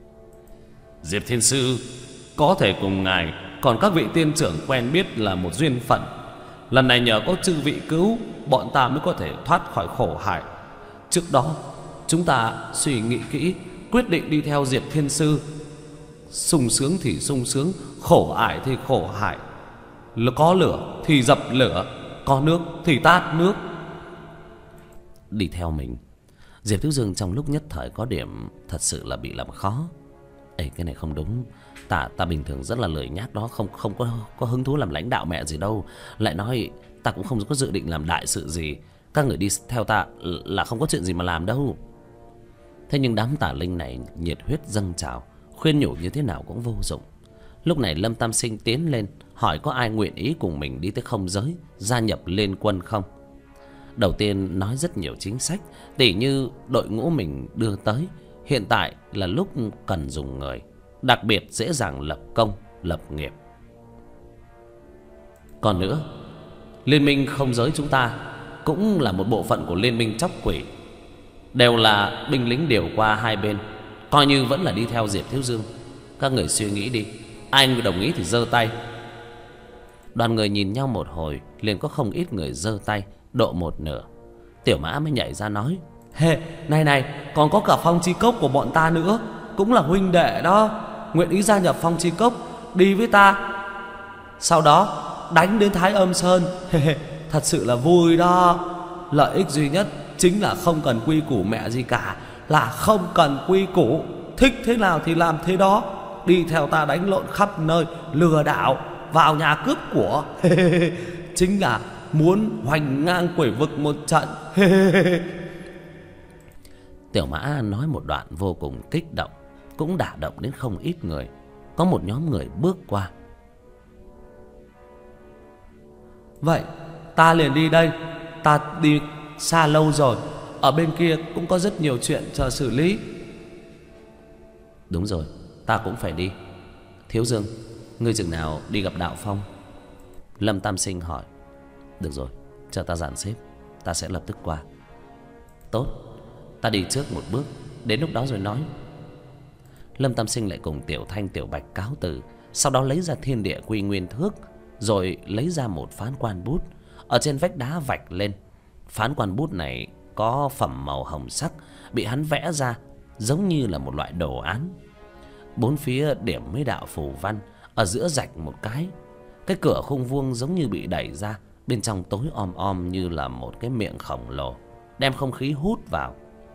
Diệp Thiên Sư, có thể cùng ngài, còn các vị tiên trưởng quen biết là một duyên phận. Lần này nhờ có chư vị cứu, bọn ta mới có thể thoát khỏi khổ hải. Trước đó chúng ta suy nghĩ kỹ, quyết định đi theo Diệp Thiên Sư. Sung sướng thì sung sướng, khổ ải thì khổ hại. Có lửa thì dập lửa, có nước thì tát nước. Đi theo mình, Diệp Thiếu Dương trong lúc nhất thời có điểm thật sự là bị làm khó. Ê, cái này không đúng. Ta ta bình thường rất là lười nhác đó, không không có có hứng thú làm lãnh đạo mẹ gì đâu. Lại nói ta cũng không có dự định làm đại sự gì. Các người đi theo ta là không có chuyện gì mà làm đâu. Thế nhưng đám tà linh này nhiệt huyết dâng trào, khuyên nhủ như thế nào cũng vô dụng. Lúc này Lâm Tam Sinh tiến lên hỏi có ai nguyện ý cùng mình đi tới không giới, gia nhập liên quân không. Đầu tiên nói rất nhiều chính sách, tỉ như đội ngũ mình đưa tới hiện tại là lúc cần dùng người, đặc biệt dễ dàng lập công lập nghiệp. Còn nữa, liên minh không giới chúng ta cũng là một bộ phận của liên minh chóc quỷ, đều là binh lính điều qua hai bên, coi như vẫn là đi theo Diệp Thiếu Dương. Các người suy nghĩ đi, ai đồng ý thì giơ tay. Đoàn người nhìn nhau một hồi, liền có không ít người giơ tay, độ một nửa. Tiểu Mã mới nhảy ra nói: Hê, này này, còn có cả Phong Chi Cốc của bọn ta nữa, cũng là huynh đệ đó, nguyện ý gia nhập Phong Chi Cốc, đi với ta, sau đó đánh đến Thái Âm Sơn. Thật sự là vui đó. Lợi ích duy nhất chính là không cần quy củ mẹ gì cả, là không cần quy củ, thích thế nào thì làm thế đó. Đi theo ta đánh lộn khắp nơi, lừa đảo, vào nhà cướp của. Chính là muốn hoành ngang quỷ vực một trận. Tiểu Mã nói một đoạn vô cùng kích động, cũng đả động đến không ít người. Có một nhóm người bước qua: Vậy ta liền đi đây, ta đi xa lâu rồi, ở bên kia cũng có rất nhiều chuyện chờ xử lý. Đúng rồi, ta cũng phải đi. Thiếu Dương, ngươi chừng nào đi gặp Đạo Phong? Lâm Tam Sinh hỏi. Được rồi, chờ ta dàn xếp, ta sẽ lập tức qua. Tốt, ta đi trước một bước, đến lúc đó rồi nói. Lâm Tam Sinh lại cùng Tiểu Thanh Tiểu Bạch cáo từ, sau đó lấy ra Thiên Địa Quy Nguyên Thước, rồi lấy ra một phán quan bút, ở trên vách đá vạch lên. Phán quan bút này có phẩm màu hồng sắc, bị hắn vẽ ra giống như là một loại đồ án. Bốn phía điểm mấy đạo phù văn, ở giữa rạch một cái. Cái cửa khung vuông giống như bị đẩy ra, bên trong tối om om như là một cái miệng khổng lồ, đem không khí hút vào.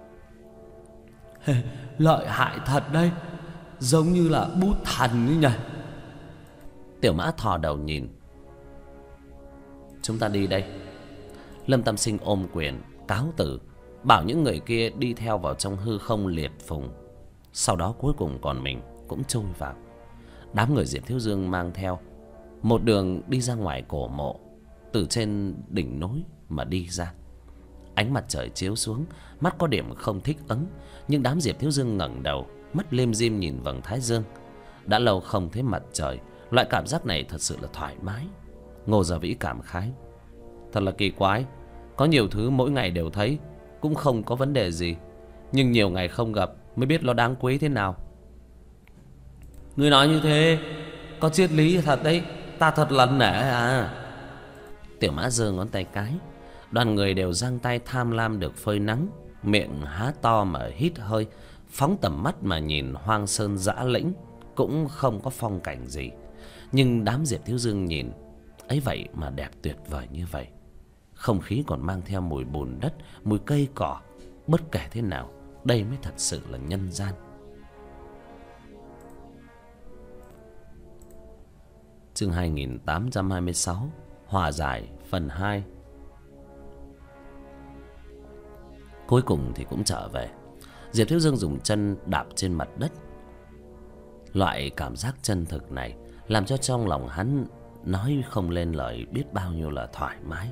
Lợi hại thật đây, giống như là bút thần ấy nhỉ. Tiểu Mã thò đầu nhìn. Chúng ta đi đây. Lâm Tam Sinh ôm quyền cáo từ, bảo những người kia đi theo vào trong hư không liệt phùng. Sau đó cuối cùng còn mình cũng trôi vào. Đám người Diệp Thiếu Dương mang theo một đường đi ra ngoài cổ mộ, từ trên đỉnh núi mà đi ra. Ánh mặt trời chiếu xuống, mắt có điểm không thích ứng, nhưng đám Diệp Thiếu Dương ngẩng đầu, mắt lim dim nhìn vầng thái dương. Đã lâu không thấy mặt trời, loại cảm giác này thật sự là thoải mái. Ngô Gia Vĩ cảm khái: thật là kỳ quái, có nhiều thứ mỗi ngày đều thấy cũng không có vấn đề gì, nhưng nhiều ngày không gặp mới biết nó đáng quý thế nào. Ngươi nói như thế có triết lý thật đấy, ta thật là nể à. Tiểu Mã giơ ngón tay cái. Đoàn người đều giang tay tham lam được phơi nắng, miệng há to mà hít hơi, phóng tầm mắt mà nhìn hoang sơn dã lĩnh, cũng không có phong cảnh gì. Nhưng đám Diệp Thiếu Dương nhìn ấy vậy mà đẹp tuyệt vời như vậy. Không khí còn mang theo mùi bùn đất, mùi cây cỏ. Bất kể thế nào, đây mới thật sự là nhân gian. Chương hai nghìn tám trăm hai mươi sáu, Hòa giải phần hai. Cuối cùng thì cũng trở về. Diệp Thiếu Dương dùng chân đạp trên mặt đất. Loại cảm giác chân thực này làm cho trong lòng hắn nói không lên lời biết bao nhiêu là thoải mái.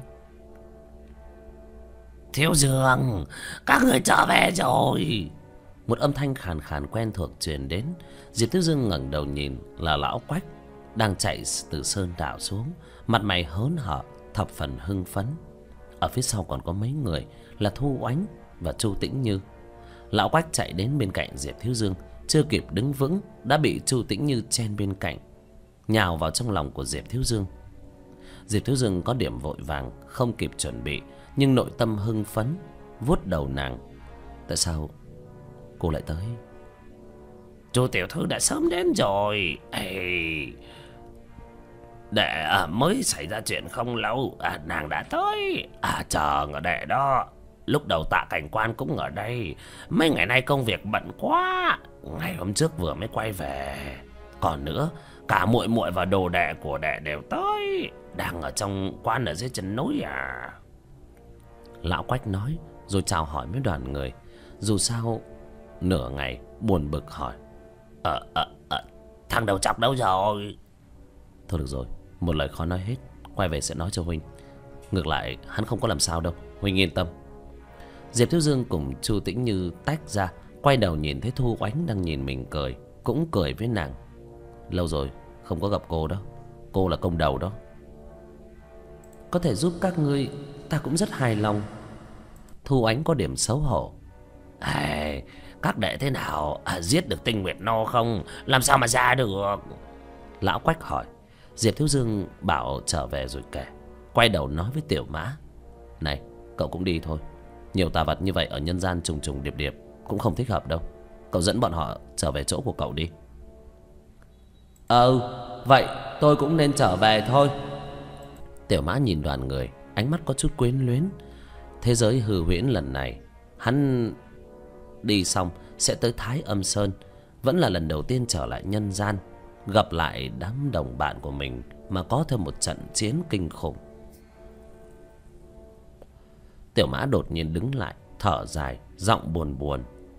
Thiếu Dương, các người trở về rồi. Một âm thanh khàn khàn quen thuộc truyền đến. Diệp Thiếu Dương ngẩng đầu nhìn là Lão Quách đang chạy từ sơn đảo xuống, mặt mày hớn hở, thập phần hưng phấn. Ở phía sau còn có mấy người là Thu Oánh và Chu Tĩnh Như. Lão Quách chạy đến bên cạnh Diệp Thiếu Dương, chưa kịp đứng vững đã bị Chu Tĩnh Như chen bên cạnh, nhào vào trong lòng của Diệp Thiếu Dương. Diệp Thiếu Dương có điểm vội vàng, không kịp chuẩn bị, nhưng nội tâm hưng phấn, vuốt đầu nàng. Tại sao cô lại tới? Chu tiểu thư đã sớm đến rồi. Ê, đệ à, mới xảy ra chuyện không lâu à, nàng đã tới à, chờ ở đệ đó. lúc đầu Tạ cảnh quan cũng ở đây. Mấy ngày nay công việc bận quá, ngày hôm trước vừa mới quay về. Còn nữa, cả muội muội và đồ đệ của đệ đều tới, đang ở trong quán ở dưới chân núi à. Lão Quách nói rồi chào hỏi với đoàn người. Dù sao nửa ngày buồn bực hỏi: Ờ, ờ, ờ, thằng đầu chọc đâu rồi? Thôi được rồi, một lời khó nói hết, quay về sẽ nói cho huynh. Ngược lại hắn không có làm sao đâu, huynh yên tâm. Diệp Thiếu Dương cùng Chu Tĩnh Như tách ra, quay đầu nhìn thấy Thu Oánh đang nhìn mình cười, cũng cười với nàng. Lâu rồi không có gặp cô đó, cô là công đầu đó. Có thể giúp các ngươi, ta cũng rất hài lòng. Thu Oánh có điểm xấu hổ. À, các đệ thế nào, à, giết được Tinh Nguyệt Nô không? Làm sao mà ra được? Lão Quách hỏi. Diệp Thiếu Dương bảo trở về rồi kể, quay đầu nói với Tiểu Mã: Này, cậu cũng đi thôi. Nhiều tà vật như vậy ở nhân gian trùng trùng điệp điệp cũng không thích hợp đâu. Cậu dẫn bọn họ trở về chỗ của cậu đi. Ừ, vậy tôi cũng nên trở về thôi. Tiểu Mã nhìn đoàn người, ánh mắt có chút quyến luyến. Thế giới hư huyễn lần này hắn đi xong sẽ tới Thái Âm Sơn, vẫn là lần đầu tiên trở lại nhân gian, gặp lại đám đồng bạn của mình mà có thêm một trận chiến kinh khủng. Tiểu Mã đột nhiên đứng lại, thở dài, giọng buồn buồn: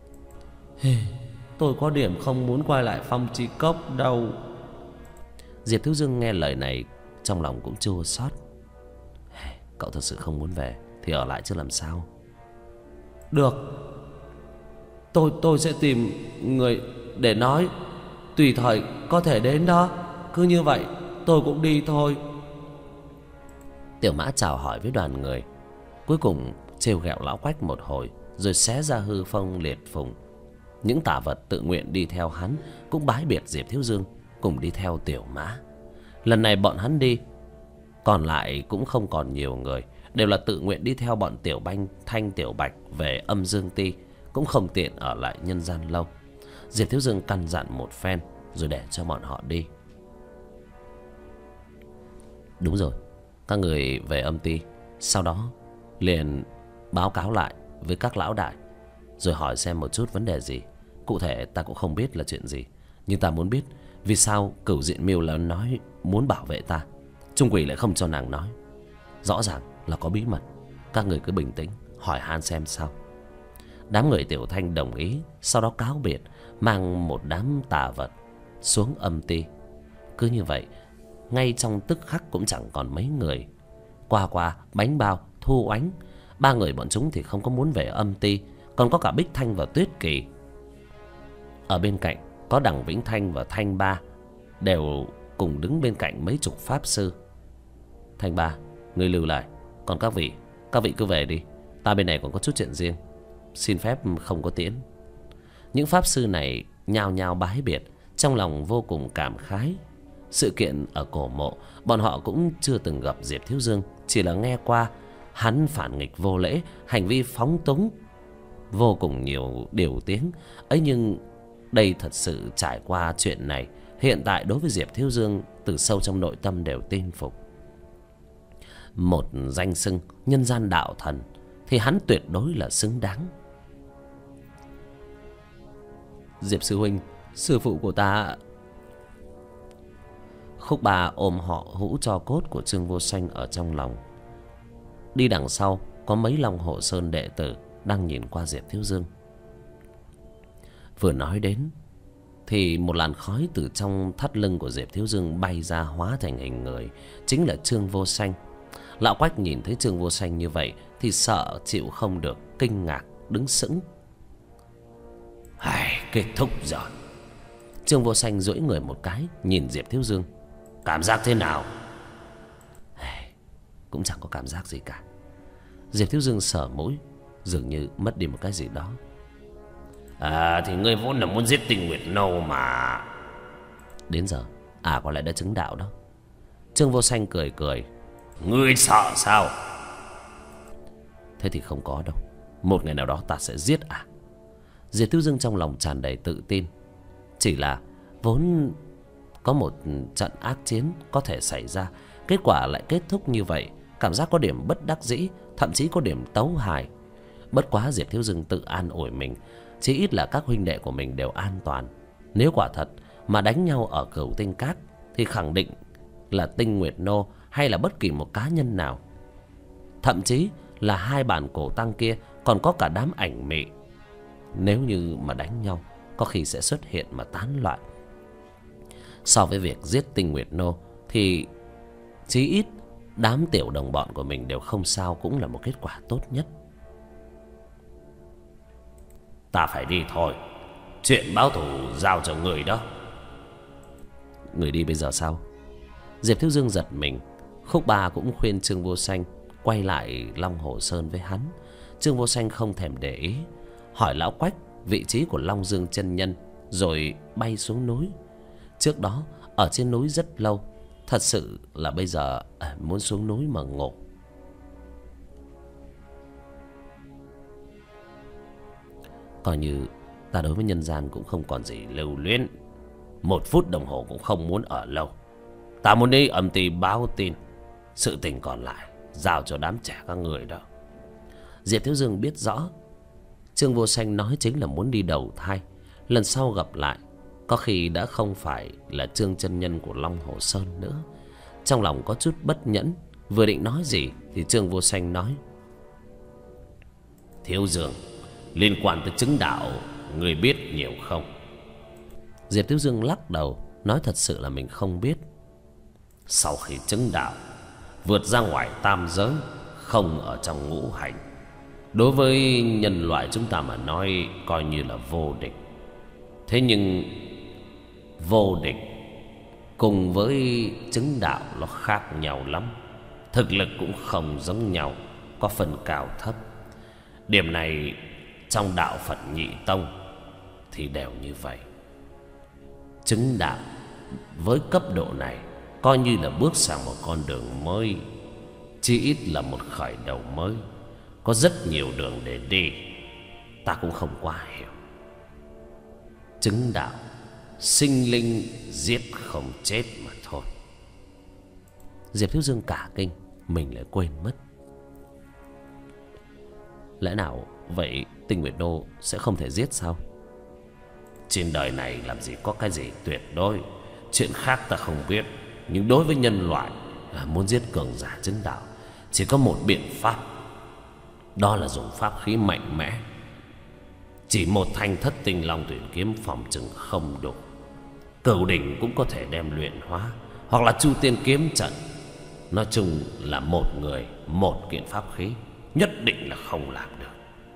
Tôi có điểm không muốn quay lại Phong Chi Cốc đâu. Diệp Thiếu Dương nghe lời này trong lòng cũng chua xót. Cậu thật sự không muốn về thì ở lại chứ làm sao. Được, Tôi tôi sẽ tìm người để nói, tùy thời có thể đến đó. Cứ như vậy tôi cũng đi thôi. Tiểu Mã chào hỏi với đoàn người, cuối cùng trêu ghẹo Lão Quách một hồi rồi xé ra hư phong liệt phùng. Những tà vật tự nguyện đi theo hắn cũng bái biệt Diệp Thiếu Dương, cùng đi theo Tiểu Mã. Lần này bọn hắn đi, còn lại cũng không còn nhiều người, đều là tự nguyện đi theo bọn Tiểu Banh, Thanh, Tiểu Bạch về Âm Dương Ti, cũng không tiện ở lại nhân gian lâu. Diệp Thiếu Dương căn dặn một phen rồi để cho bọn họ đi. Đúng rồi, các người về Âm Ti, sau đó liền báo cáo lại với các lão đại, rồi hỏi xem một chút vấn đề gì. Cụ thể ta cũng không biết là chuyện gì, nhưng ta muốn biết vì sao Cửu Diện Miêu là nói muốn bảo vệ ta, Trung Quỷ lại không cho nàng nói. Rõ ràng là có bí mật. Các người cứ bình tĩnh hỏi han xem sao. Đám người Tiểu Thanh đồng ý, sau đó cáo biệt, mang một đám tà vật xuống Âm Ti. Cứ như vậy, ngay trong tức khắc cũng chẳng còn mấy người. Qua Qua, Bánh Bao, Thu Oánh, ba người bọn chúng thì không có muốn về Âm Ti, còn có cả Bích Thanh và Tuyết Kỳ. Ở bên cạnh có Đằng Vĩnh Thanh và Thanh Ba, đều cùng đứng bên cạnh mấy chục pháp sư. Thanh Ba, ngươi lưu lại, còn các vị, các vị cứ về đi, ta bên này còn có chút chuyện riêng, xin phép không có tiễn. Những pháp sư này nhao nhao bái biệt, trong lòng vô cùng cảm khái. Sự kiện ở cổ mộ bọn họ cũng chưa từng gặp Diệp Thiếu Dương, chỉ là nghe qua hắn phản nghịch vô lễ, hành vi phóng túng, vô cùng nhiều điều tiếng ấy. Nhưng đây thật sự trải qua chuyện này, hiện tại đối với Diệp Thiếu Dương từ sâu trong nội tâm đều tin phục. Một danh xưng nhân gian đạo thần thì hắn tuyệt đối là xứng đáng. Diệp sư huynh, sư phụ của ta. Khúc Ba ôm họ hũ tro cốt của Trương Vô Sanh ở trong lòng. Đi đằng sau có mấy Long Hộ Sơn đệ tử đang nhìn qua Diệp Thiếu Dương. Vừa nói đến thì một làn khói từ trong thắt lưng của Diệp Thiếu Dương bay ra, hóa thành hình người, chính là Trương Vô Sanh. Lão Quách nhìn thấy Trương Vô Sanh như vậy thì sợ chịu không được, kinh ngạc đứng sững. Ai, kết thúc rồi. Trương Vô Sanh duỗi người một cái nhìn Diệp Thiếu Dương. Cảm giác thế nào? Cũng chẳng có cảm giác gì cả. Diệp Thiếu Dương sờ mũi, dường như mất đi một cái gì đó. À, thì ngươi vốn là muốn giết Tinh Nguyệt Nô mà. Đến giờ à có lẽ đã chứng đạo đó. Trương Vô Sanh cười cười. Ngươi sợ sao? Thế thì không có đâu, một ngày nào đó ta sẽ giết à. Diệp Thiếu Dương trong lòng tràn đầy tự tin. Chỉ là vốn có một trận ác chiến có thể xảy ra, kết quả lại kết thúc như vậy, cảm giác có điểm bất đắc dĩ, thậm chí có điểm tấu hài. Bất quá Diệp Thiếu Dương tự an ủi mình, chí ít là các huynh đệ của mình đều an toàn. Nếu quả thật mà đánh nhau ở Cửu Tinh Các thì khẳng định là Tinh Nguyệt Nô hay là bất kỳ một cá nhân nào, thậm chí là hai bản cổ tăng kia, còn có cả đám ảnh mị, nếu như mà đánh nhau có khi sẽ xuất hiện mà tán loạn. So với việc giết Tinh Nguyệt Nô thì chí ít đám tiểu đồng bọn của mình đều không sao, cũng là một kết quả tốt nhất. Ta phải đi thôi, chuyện báo thù giao cho người đó. Người đi bây giờ sao? Diệp Thiếu Dương giật mình. Khúc Ba cũng khuyên Trương Vô Sanh quay lại Long Hồ Sơn với hắn. Trương Vô Sanh không thèm để ý, hỏi lão Quách vị trí của Long Dương chân nhân, rồi bay xuống núi. Trước đó ở trên núi rất lâu, thật sự là bây giờ à, muốn xuống núi mà ngủ. Coi như ta đối với nhân gian cũng không còn gì lưu luyến, một phút đồng hồ cũng không muốn ở lâu. Ta muốn đi âm ty báo tin, sự tình còn lại giao cho đám trẻ các người đó. Diệp Thiếu Dương biết rõ Trương Vô Sanh nói chính là muốn đi đầu thai. Lần sau gặp lại có khi đã không phải là Trương chân nhân của Long Hồ Sơn nữa. Trong lòng có chút bất nhẫn, vừa định nói gì thì Trương Vô Sanh nói: Thiếu Dương, liên quan tới chứng đạo, người biết nhiều không? Diệp Thiếu Dương lắc đầu, nói thật sự là mình không biết. Sau khi chứng đạo, vượt ra ngoài tam giới, không ở trong ngũ hành, đối với nhân loại chúng ta mà nói coi như là vô địch. Thế nhưng vô địch cùng với chứng đạo nó khác nhau lắm, thực lực cũng không giống nhau, có phần cao thấp. Điểm này trong đạo Phật Nhị Tông thì đều như vậy. Chứng đạo với cấp độ này coi như là bước sang một con đường mới, chỉ ít là một khởi đầu mới. Có rất nhiều đường để đi, ta cũng không quá hiểu. Chứng đạo sinh linh giết không chết mà thôi. Diệp Thiếu Dương cả kinh, mình lại quên mất. Lẽ nào vậy Tinh Nguyệt Nô sẽ không thể giết sao? Trên đời này làm gì có cái gì tuyệt đối. Chuyện khác ta không biết, nhưng đối với nhân loại là muốn giết cường giả chứng đạo, chỉ có một biện pháp, đó là dùng pháp khí mạnh mẽ. Chỉ một thanh Thất Tinh Long Tuyển kiếm phòng chừng không đủ. Cửu đỉnh cũng có thể đem luyện hóa, hoặc là Chu Tiên kiếm trận. Nói chung là một người một kiện pháp khí, nhất định là không làm được.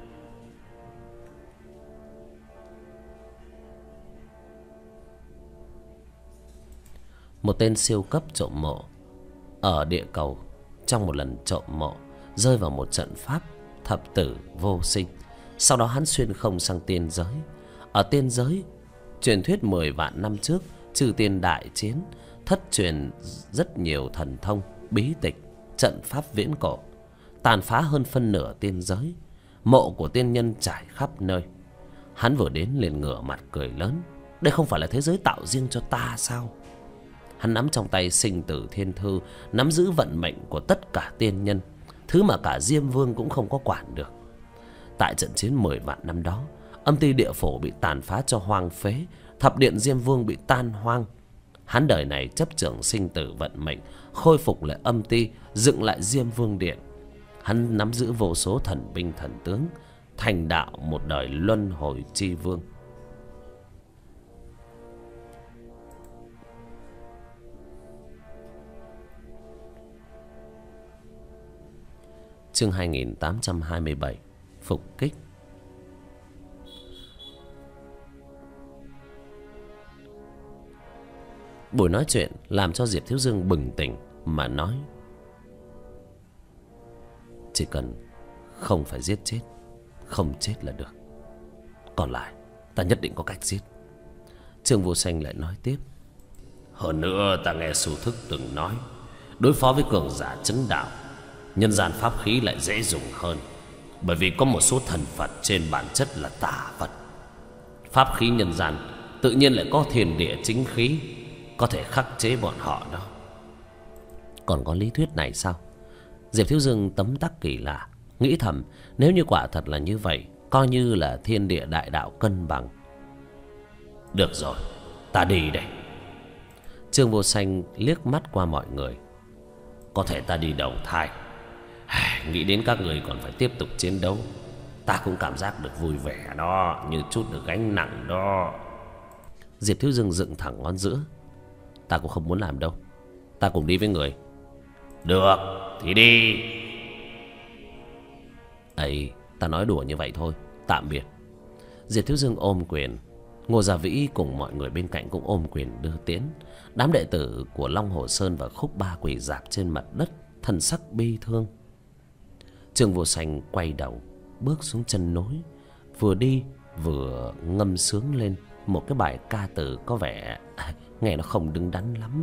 Một tên siêu cấp trộm mộ ở địa cầu trong một lần trộm mộ rơi vào một trận pháp thập tử vô sinh. Sau đó hắn xuyên không sang tiên giới. Ở tiên giới, truyền thuyết mười vạn năm trước trừ tiên đại chiến, thất truyền rất nhiều thần thông, bí tịch, trận pháp viễn cổ, tàn phá hơn phân nửa tiên giới. Mộ của tiên nhân trải khắp nơi. Hắn vừa đến liền ngửa mặt cười lớn: đây không phải là thế giới tạo riêng cho ta sao? Hắn nắm trong tay sinh tử thiên thư, nắm giữ vận mệnh của tất cả tiên nhân, thứ mà cả Diêm Vương cũng không có quản được. Tại trận chiến mười vạn năm đó, âm ty địa phổ bị tàn phá cho hoang phế, thập điện Diêm Vương bị tan hoang. Hắn đời này chấp trưởng sinh tử vận mệnh, khôi phục lại âm ty, dựng lại Diêm Vương điện. Hắn nắm giữ vô số thần binh thần tướng, thành đạo một đời luân hồi chi vương. Chương hai nghìn tám trăm hai mươi bảy, phục kích. Buổi nói chuyện làm cho Diệp Thiếu Dương bừng tỉnh mà nói: chỉ cần không phải giết chết, không chết là được. Còn lại ta nhất định có cách giết. Trương Vô Sanh lại nói tiếp: hơn nữa ta nghe Sư Thức từng nói, đối phó với cường giả chứng đạo, nhân gian pháp khí lại dễ dùng hơn, bởi vì có một số thần Phật trên bản chất là tà vật. Pháp khí nhân gian tự nhiên lại có thiên địa chính khí, có thể khắc chế bọn họ đó. Còn có lý thuyết này sao? Diệp Thiếu Dương tấm tắc kỳ lạ. nghĩ thầm nếu như quả thật là như vậy, coi như là thiên địa đại đạo cân bằng. Được rồi, ta đi đây. Trương Vô Sanh liếc mắt qua mọi người. Có thể ta đi đầu thai, nghĩ đến các người còn phải tiếp tục chiến đấu, ta cũng cảm giác được vui vẻ đó, như chút được gánh nặng đó. Diệp Thiếu Dương dựng thẳng ngón giữa. Ta cũng không muốn làm đâu, ta cùng đi với người. Được thì đi. Ấy, ta nói đùa như vậy thôi, tạm biệt. Diệp Thiếu Dương ôm quyền. Ngô Gia Vĩ cùng mọi người bên cạnh cũng ôm quyền đưa tiễn. Đám đệ tử của Long Hồ Sơn và Khúc Ba quỳ rạp trên mặt đất, thần sắc bi thương. Trương Vô Sanh quay đầu bước xuống chân núi, vừa đi vừa ngâm sướng lên một cái bài ca từ có vẻ à, nghe nó không đứng đắn lắm.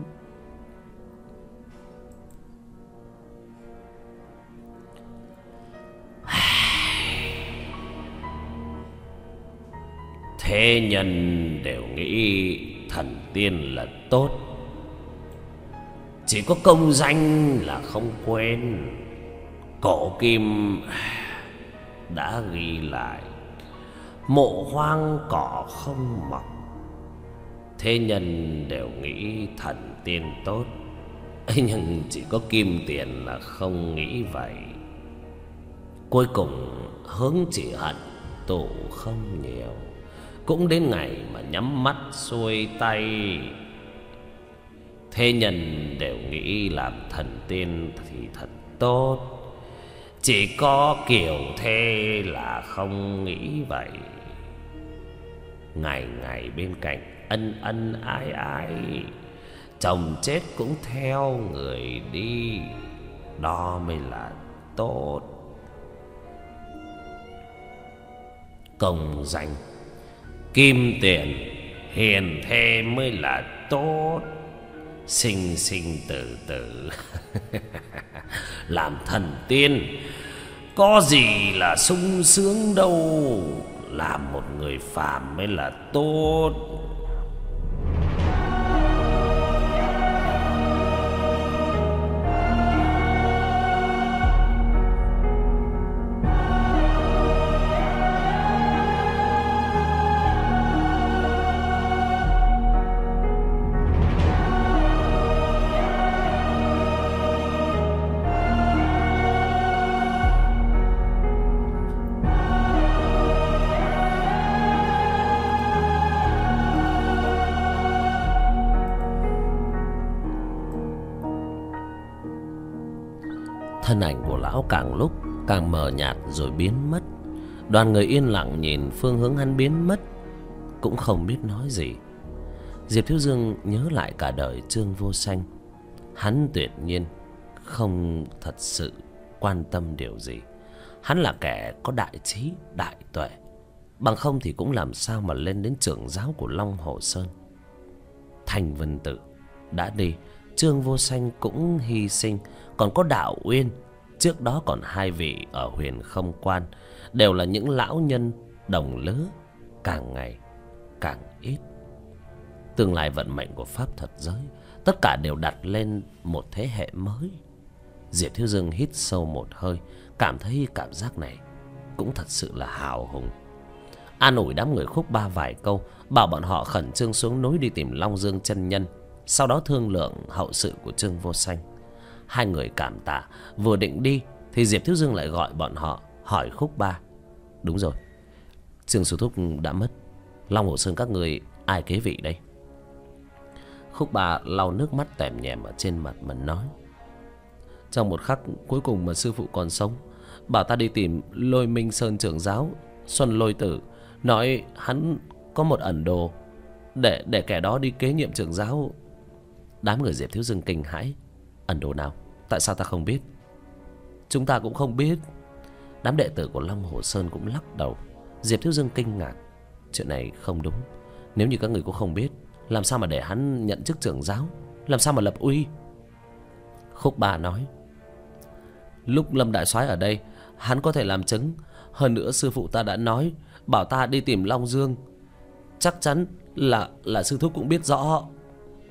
Thế nhân đều nghĩ thần tiên là tốt, chỉ có công danh là không quên. Cổ kim đã ghi lại mộ hoang cỏ không mọc. Thế nhân đều nghĩ thần tiên tốt, nhưng chỉ có kim tiền là không nghĩ vậy. Cuối cùng hướng chỉ hận tụ không nhiều, cũng đến ngày mà nhắm mắt xuôi tay. Thế nhân đều nghĩ làm thần tiên thì thật tốt, chỉ có kiểu thế là không nghĩ vậy. Ngày ngày bên cạnh ân ân ái ái, chồng chết cũng theo người đi, đó mới là tốt. Công danh kim tiền hiền thê mới là tốt. Sinh sinh tử tử làm thần tiên có gì là sung sướng đâu, làm một người phàm mới là tốt. Thân ảnh của lão càng lúc càng mờ nhạt rồi biến mất. Đoàn người yên lặng nhìn phương hướng hắn biến mất, cũng không biết nói gì. Diệp Thiếu Dương nhớ lại cả đời Trương Vô Sanh. Hắn tuyệt nhiên không thật sự quan tâm điều gì. Hắn là kẻ có đại trí, đại tuệ, bằng không thì cũng làm sao mà lên đến trưởng giáo của Long Hồ Sơn. Thành Vân Tử đã đi, Trương Vô Sanh cũng hy sinh, còn có Đạo Uyên, trước đó còn hai vị ở Huyền Không Quan, đều là những lão nhân đồng lứa, càng ngày càng ít. Tương lai vận mệnh của pháp thuật giới tất cả đều đặt lên một thế hệ mới. Diệp Thiếu Dương hít sâu một hơi, cảm thấy cảm giác này cũng thật sự là hào hùng. An ủi đám người Khúc Ba vài câu, bảo bọn họ khẩn trương xuống núi đi tìm Long Dương chân nhân, sau đó thương lượng hậu sự của Trương Vô Sanh. Hai người cảm tạ, vừa định đi thì Diệp Thiếu Dương lại gọi bọn họ, hỏi Khúc Ba: đúng rồi, Trương Sư Thúc đã mất, Long Hồ Sơn các người ai kế vị đây? Khúc Ba lau nước mắt tèm nhèm ở trên mặt mà nói: trong một khắc cuối cùng mà sư phụ còn sống, bảo ta đi tìm Lôi Minh Sơn trưởng giáo Xuân Lôi Tử, nói hắn có một ẩn đồ để để kẻ đó đi kế nhiệm trưởng giáo. Đám người Diệp Thiếu Dương kinh hãi: ẩn đồ nào? Tại sao ta không biết? Chúng ta cũng không biết. Đám đệ tử của Long Hồ Sơn cũng lắc đầu. Diệp Thiếu Dương kinh ngạc: chuyện này không đúng. Nếu như các người cũng không biết, làm sao mà để hắn nhận chức trưởng giáo, làm sao mà lập uy? Khúc Ba nói: lúc Lâm Đại Soái ở đây, hắn có thể làm chứng. Hơn nữa sư phụ ta đã nói, bảo ta đi tìm Long Dương. Chắc chắn là là sư thúc cũng biết rõ.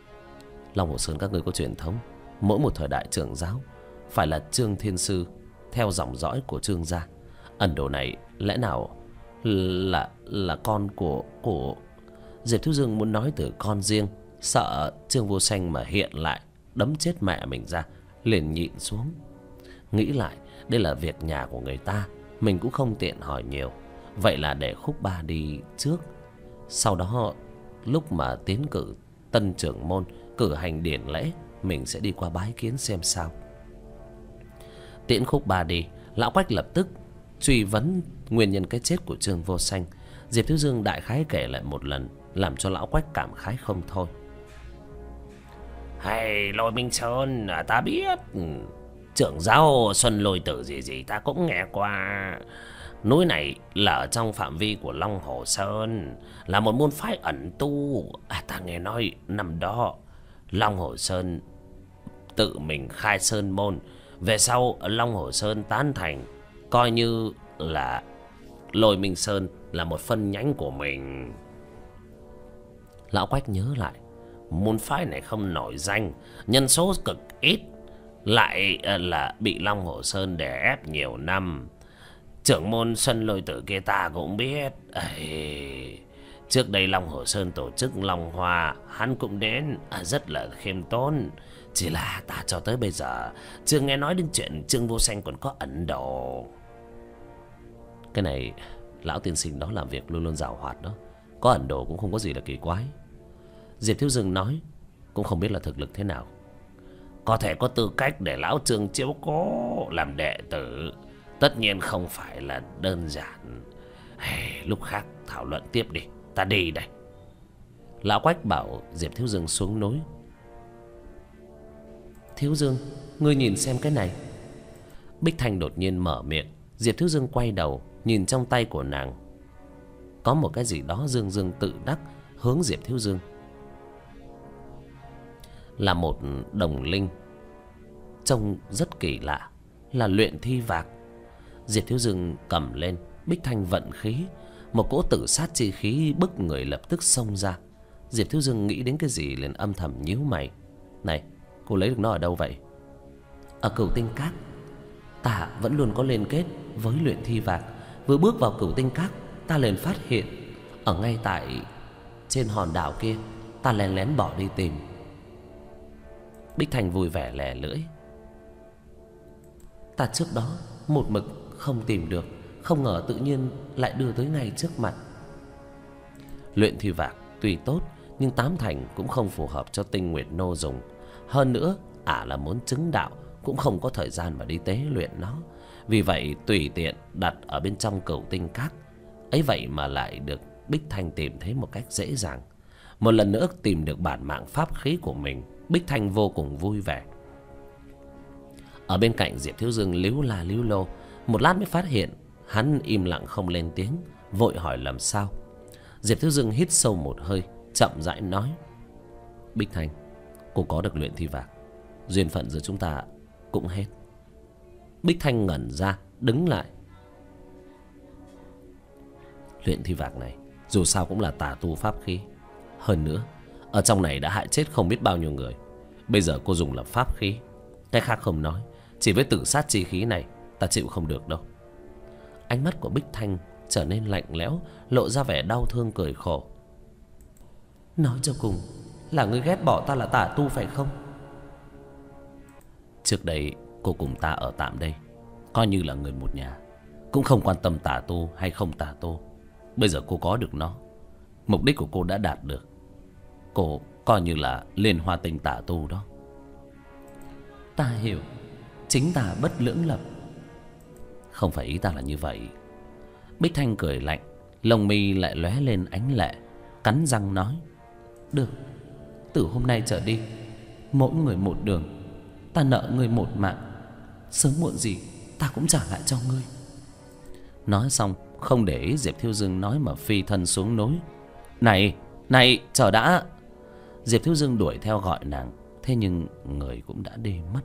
Long Hồ Sơn các người có truyền thống, mỗi một thời đại trưởng giáo phải là Trương Thiên Sư, theo dòng dõi của Trương gia. Ẩn đồ này lẽ nào là là con của của Diệp Thiếu Dương muốn nói từ con riêng, sợ Trương Vô Sanh mà hiện lại đấm chết mẹ mình ra, liền nhịn xuống. Nghĩ lại đây là việc nhà của người ta, mình cũng không tiện hỏi nhiều, vậy là để Khúc Ba đi trước. Sau đó lúc mà tiến cử tân trưởng môn, cử hành điển lễ, mình sẽ đi qua bái kiến xem sao. Tiễn Khúc Ba đi, lão Quách lập tức truy vấn nguyên nhân cái chết của Trương Vô Sanh. Diệp Thiếu Dương đại khái kể lại một lần, làm cho lão Quách cảm khái không thôi. Hay Lôi Minh Sơn, ta biết. Trưởng giáo Xuân Lôi Tử gì gì ta cũng nghe qua. Núi này là ở trong phạm vi của Long Hồ Sơn, là một môn phái ẩn tu. À, ta nghe nói năm đó Long Hồ Sơn tự mình khai sơn môn, về sau Long Hồ Sơn tán thành, coi như là Lôi Minh Sơn là một phân nhánh của mình. Lão Quách nhớ lại, môn phái này không nổi danh, nhân số cực ít, lại là bị Long Hồ Sơn đè ép nhiều năm. Trưởng môn Xuân Lôi Tử kia ta cũng biết. Ây, trước đây Long Hồ Sơn tổ chức Long Hoa, hắn cũng đến, rất là khiêm tốn. Chỉ là ta cho tới bây giờ chưa nghe nói đến chuyện Trương Vô Sanh còn có ẩn đồ. Cái này lão tiên sinh đó làm việc luôn luôn giàu hoạt đó, có ẩn đồ cũng không có gì là kỳ quái. Diệp Thiếu Dương nói, cũng không biết là thực lực thế nào. Có thể có tư cách để lão Trương chiếu cố làm đệ tử, tất nhiên không phải là đơn giản. Hey, lúc khác thảo luận tiếp đi, ta đi đây. Lão Quách bảo Diệp Thiếu Dương xuống núi. Thiếu Dương, ngươi nhìn xem cái này. Bích Thanh đột nhiên mở miệng. Diệp Thiếu Dương quay đầu nhìn trong tay của nàng, có một cái gì đó dương dương tự đắc hướng Diệp Thiếu Dương. Là một đồng linh, trông rất kỳ lạ, là luyện thi vạc. Diệp Thiếu Dương cầm lên, Bích Thanh vận khí, một cỗ tử sát chi khí bức người lập tức xông ra. Diệp Thiếu Dương nghĩ đến cái gì liền âm thầm nhíu mày. Này, cô lấy được nó ở đâu vậy? Ở Cửu Tinh Các. Ta vẫn luôn có liên kết với luyện thi vạc. Vừa bước vào Cửu Tinh Các, ta liền phát hiện ở ngay tại trên hòn đảo kia. Ta lén lén bỏ đi tìm. Bích Thành vui vẻ lè lưỡi. Ta trước đó một mực không tìm được, không ngờ tự nhiên lại đưa tới ngay trước mặt. Luyện thi vạc tuy tốt, nhưng tám thành cũng không phù hợp cho Tinh Nguyệt Nô dùng. Hơn nữa, ả là muốn chứng đạo, cũng không có thời gian mà đi tế luyện nó. Vì vậy tùy tiện đặt ở bên trong Cửu Tinh Các. Ấy vậy mà lại được Bích Thanh tìm thấy một cách dễ dàng. Một lần nữa tìm được bản mạng pháp khí của mình, Bích Thanh vô cùng vui vẻ. Ở bên cạnh Diệp Thiếu Dương líu la líu lô, một lát mới phát hiện hắn im lặng không lên tiếng, vội hỏi làm sao. Diệp Thiếu Dương hít sâu một hơi, chậm rãi nói: Bích Thanh, cô có được luyện thi vạc, duyên phận giữa chúng ta cũng hết. Bích Thanh ngẩn ra, đứng lại. Luyện thi vạc này dù sao cũng là tà tu pháp khí, hơn nữa ở trong này đã hại chết không biết bao nhiêu người. Bây giờ cô dùng làm pháp khí, cái khác không nói, chỉ với tử sát chi khí này ta chịu không được đâu. Ánh mắt của Bích Thanh trở nên lạnh lẽo, lộ ra vẻ đau thương cười khổ. Nói cho cùng là ngươi ghét bỏ ta là tà tu phải không? Trước đây cô cùng ta ở tạm đây, coi như là người một nhà, cũng không quan tâm tà tu hay không tà tu. Bây giờ cô có được nó, mục đích của cô đã đạt được. Cô coi như là liên hoa tinh tà tu đó. Ta hiểu, chính ta bất lưỡng lập. Không phải ý ta là như vậy. Bích Thanh cười lạnh, lông mi lại lóe lên ánh lệ, cắn răng nói: Được, từ hôm nay trở đi, mỗi người một đường. Ta nợ ngươi một mạng, sớm muộn gì ta cũng trả lại cho ngươi. Nói xong không để ý Diệp Thiếu Dương nói mà phi thân xuống núi. Này, này, chờ đã. Diệp Thiếu Dương đuổi theo gọi nàng, thế nhưng người cũng đã đi mất.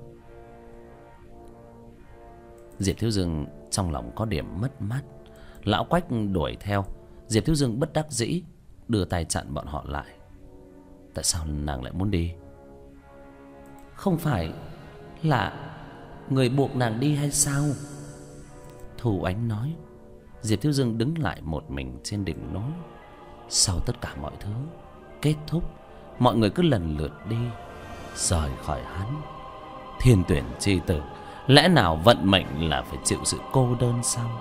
Diệp Thiếu Dương trong lòng có điểm mất mát. Lão Quách đuổi theo, Diệp Thiếu Dương bất đắc dĩ đưa tay chặn bọn họ lại. Tại sao nàng lại muốn đi? Không phải là người buộc nàng đi hay sao? Thu Ánh nói. Diệp Thiếu Dương đứng lại một mình trên đỉnh núi. Sau tất cả mọi thứ kết thúc, mọi người cứ lần lượt đi, rời khỏi hắn. Thiên tuyển chi tử, lẽ nào vận mệnh là phải chịu sự cô đơn sao?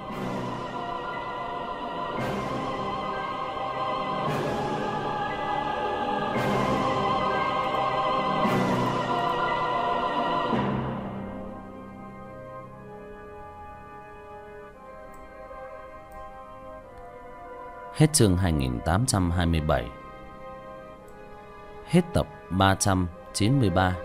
Hết chương hai nghìn tám trăm hai mươi bảy. Hết tập ba trăm chín mươi ba.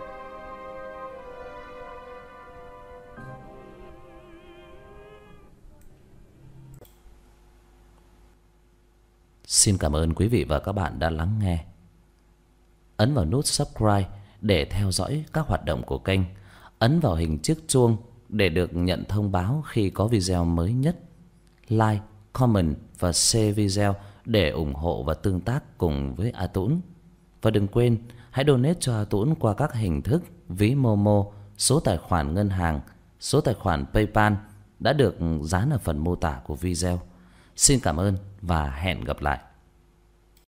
Xin cảm ơn quý vị và các bạn đã lắng nghe. Ấn vào nút subscribe để theo dõi các hoạt động của kênh. Ấn vào hình chiếc chuông để được nhận thông báo khi có video mới nhất. Like, comment và share video để ủng hộ và tương tác cùng với A Tũng. Và đừng quên hãy donate cho A Tũng qua các hình thức ví Momo, số tài khoản ngân hàng, số tài khoản PayPal đã được dán ở phần mô tả của video. Xin cảm ơn và hẹn gặp lại.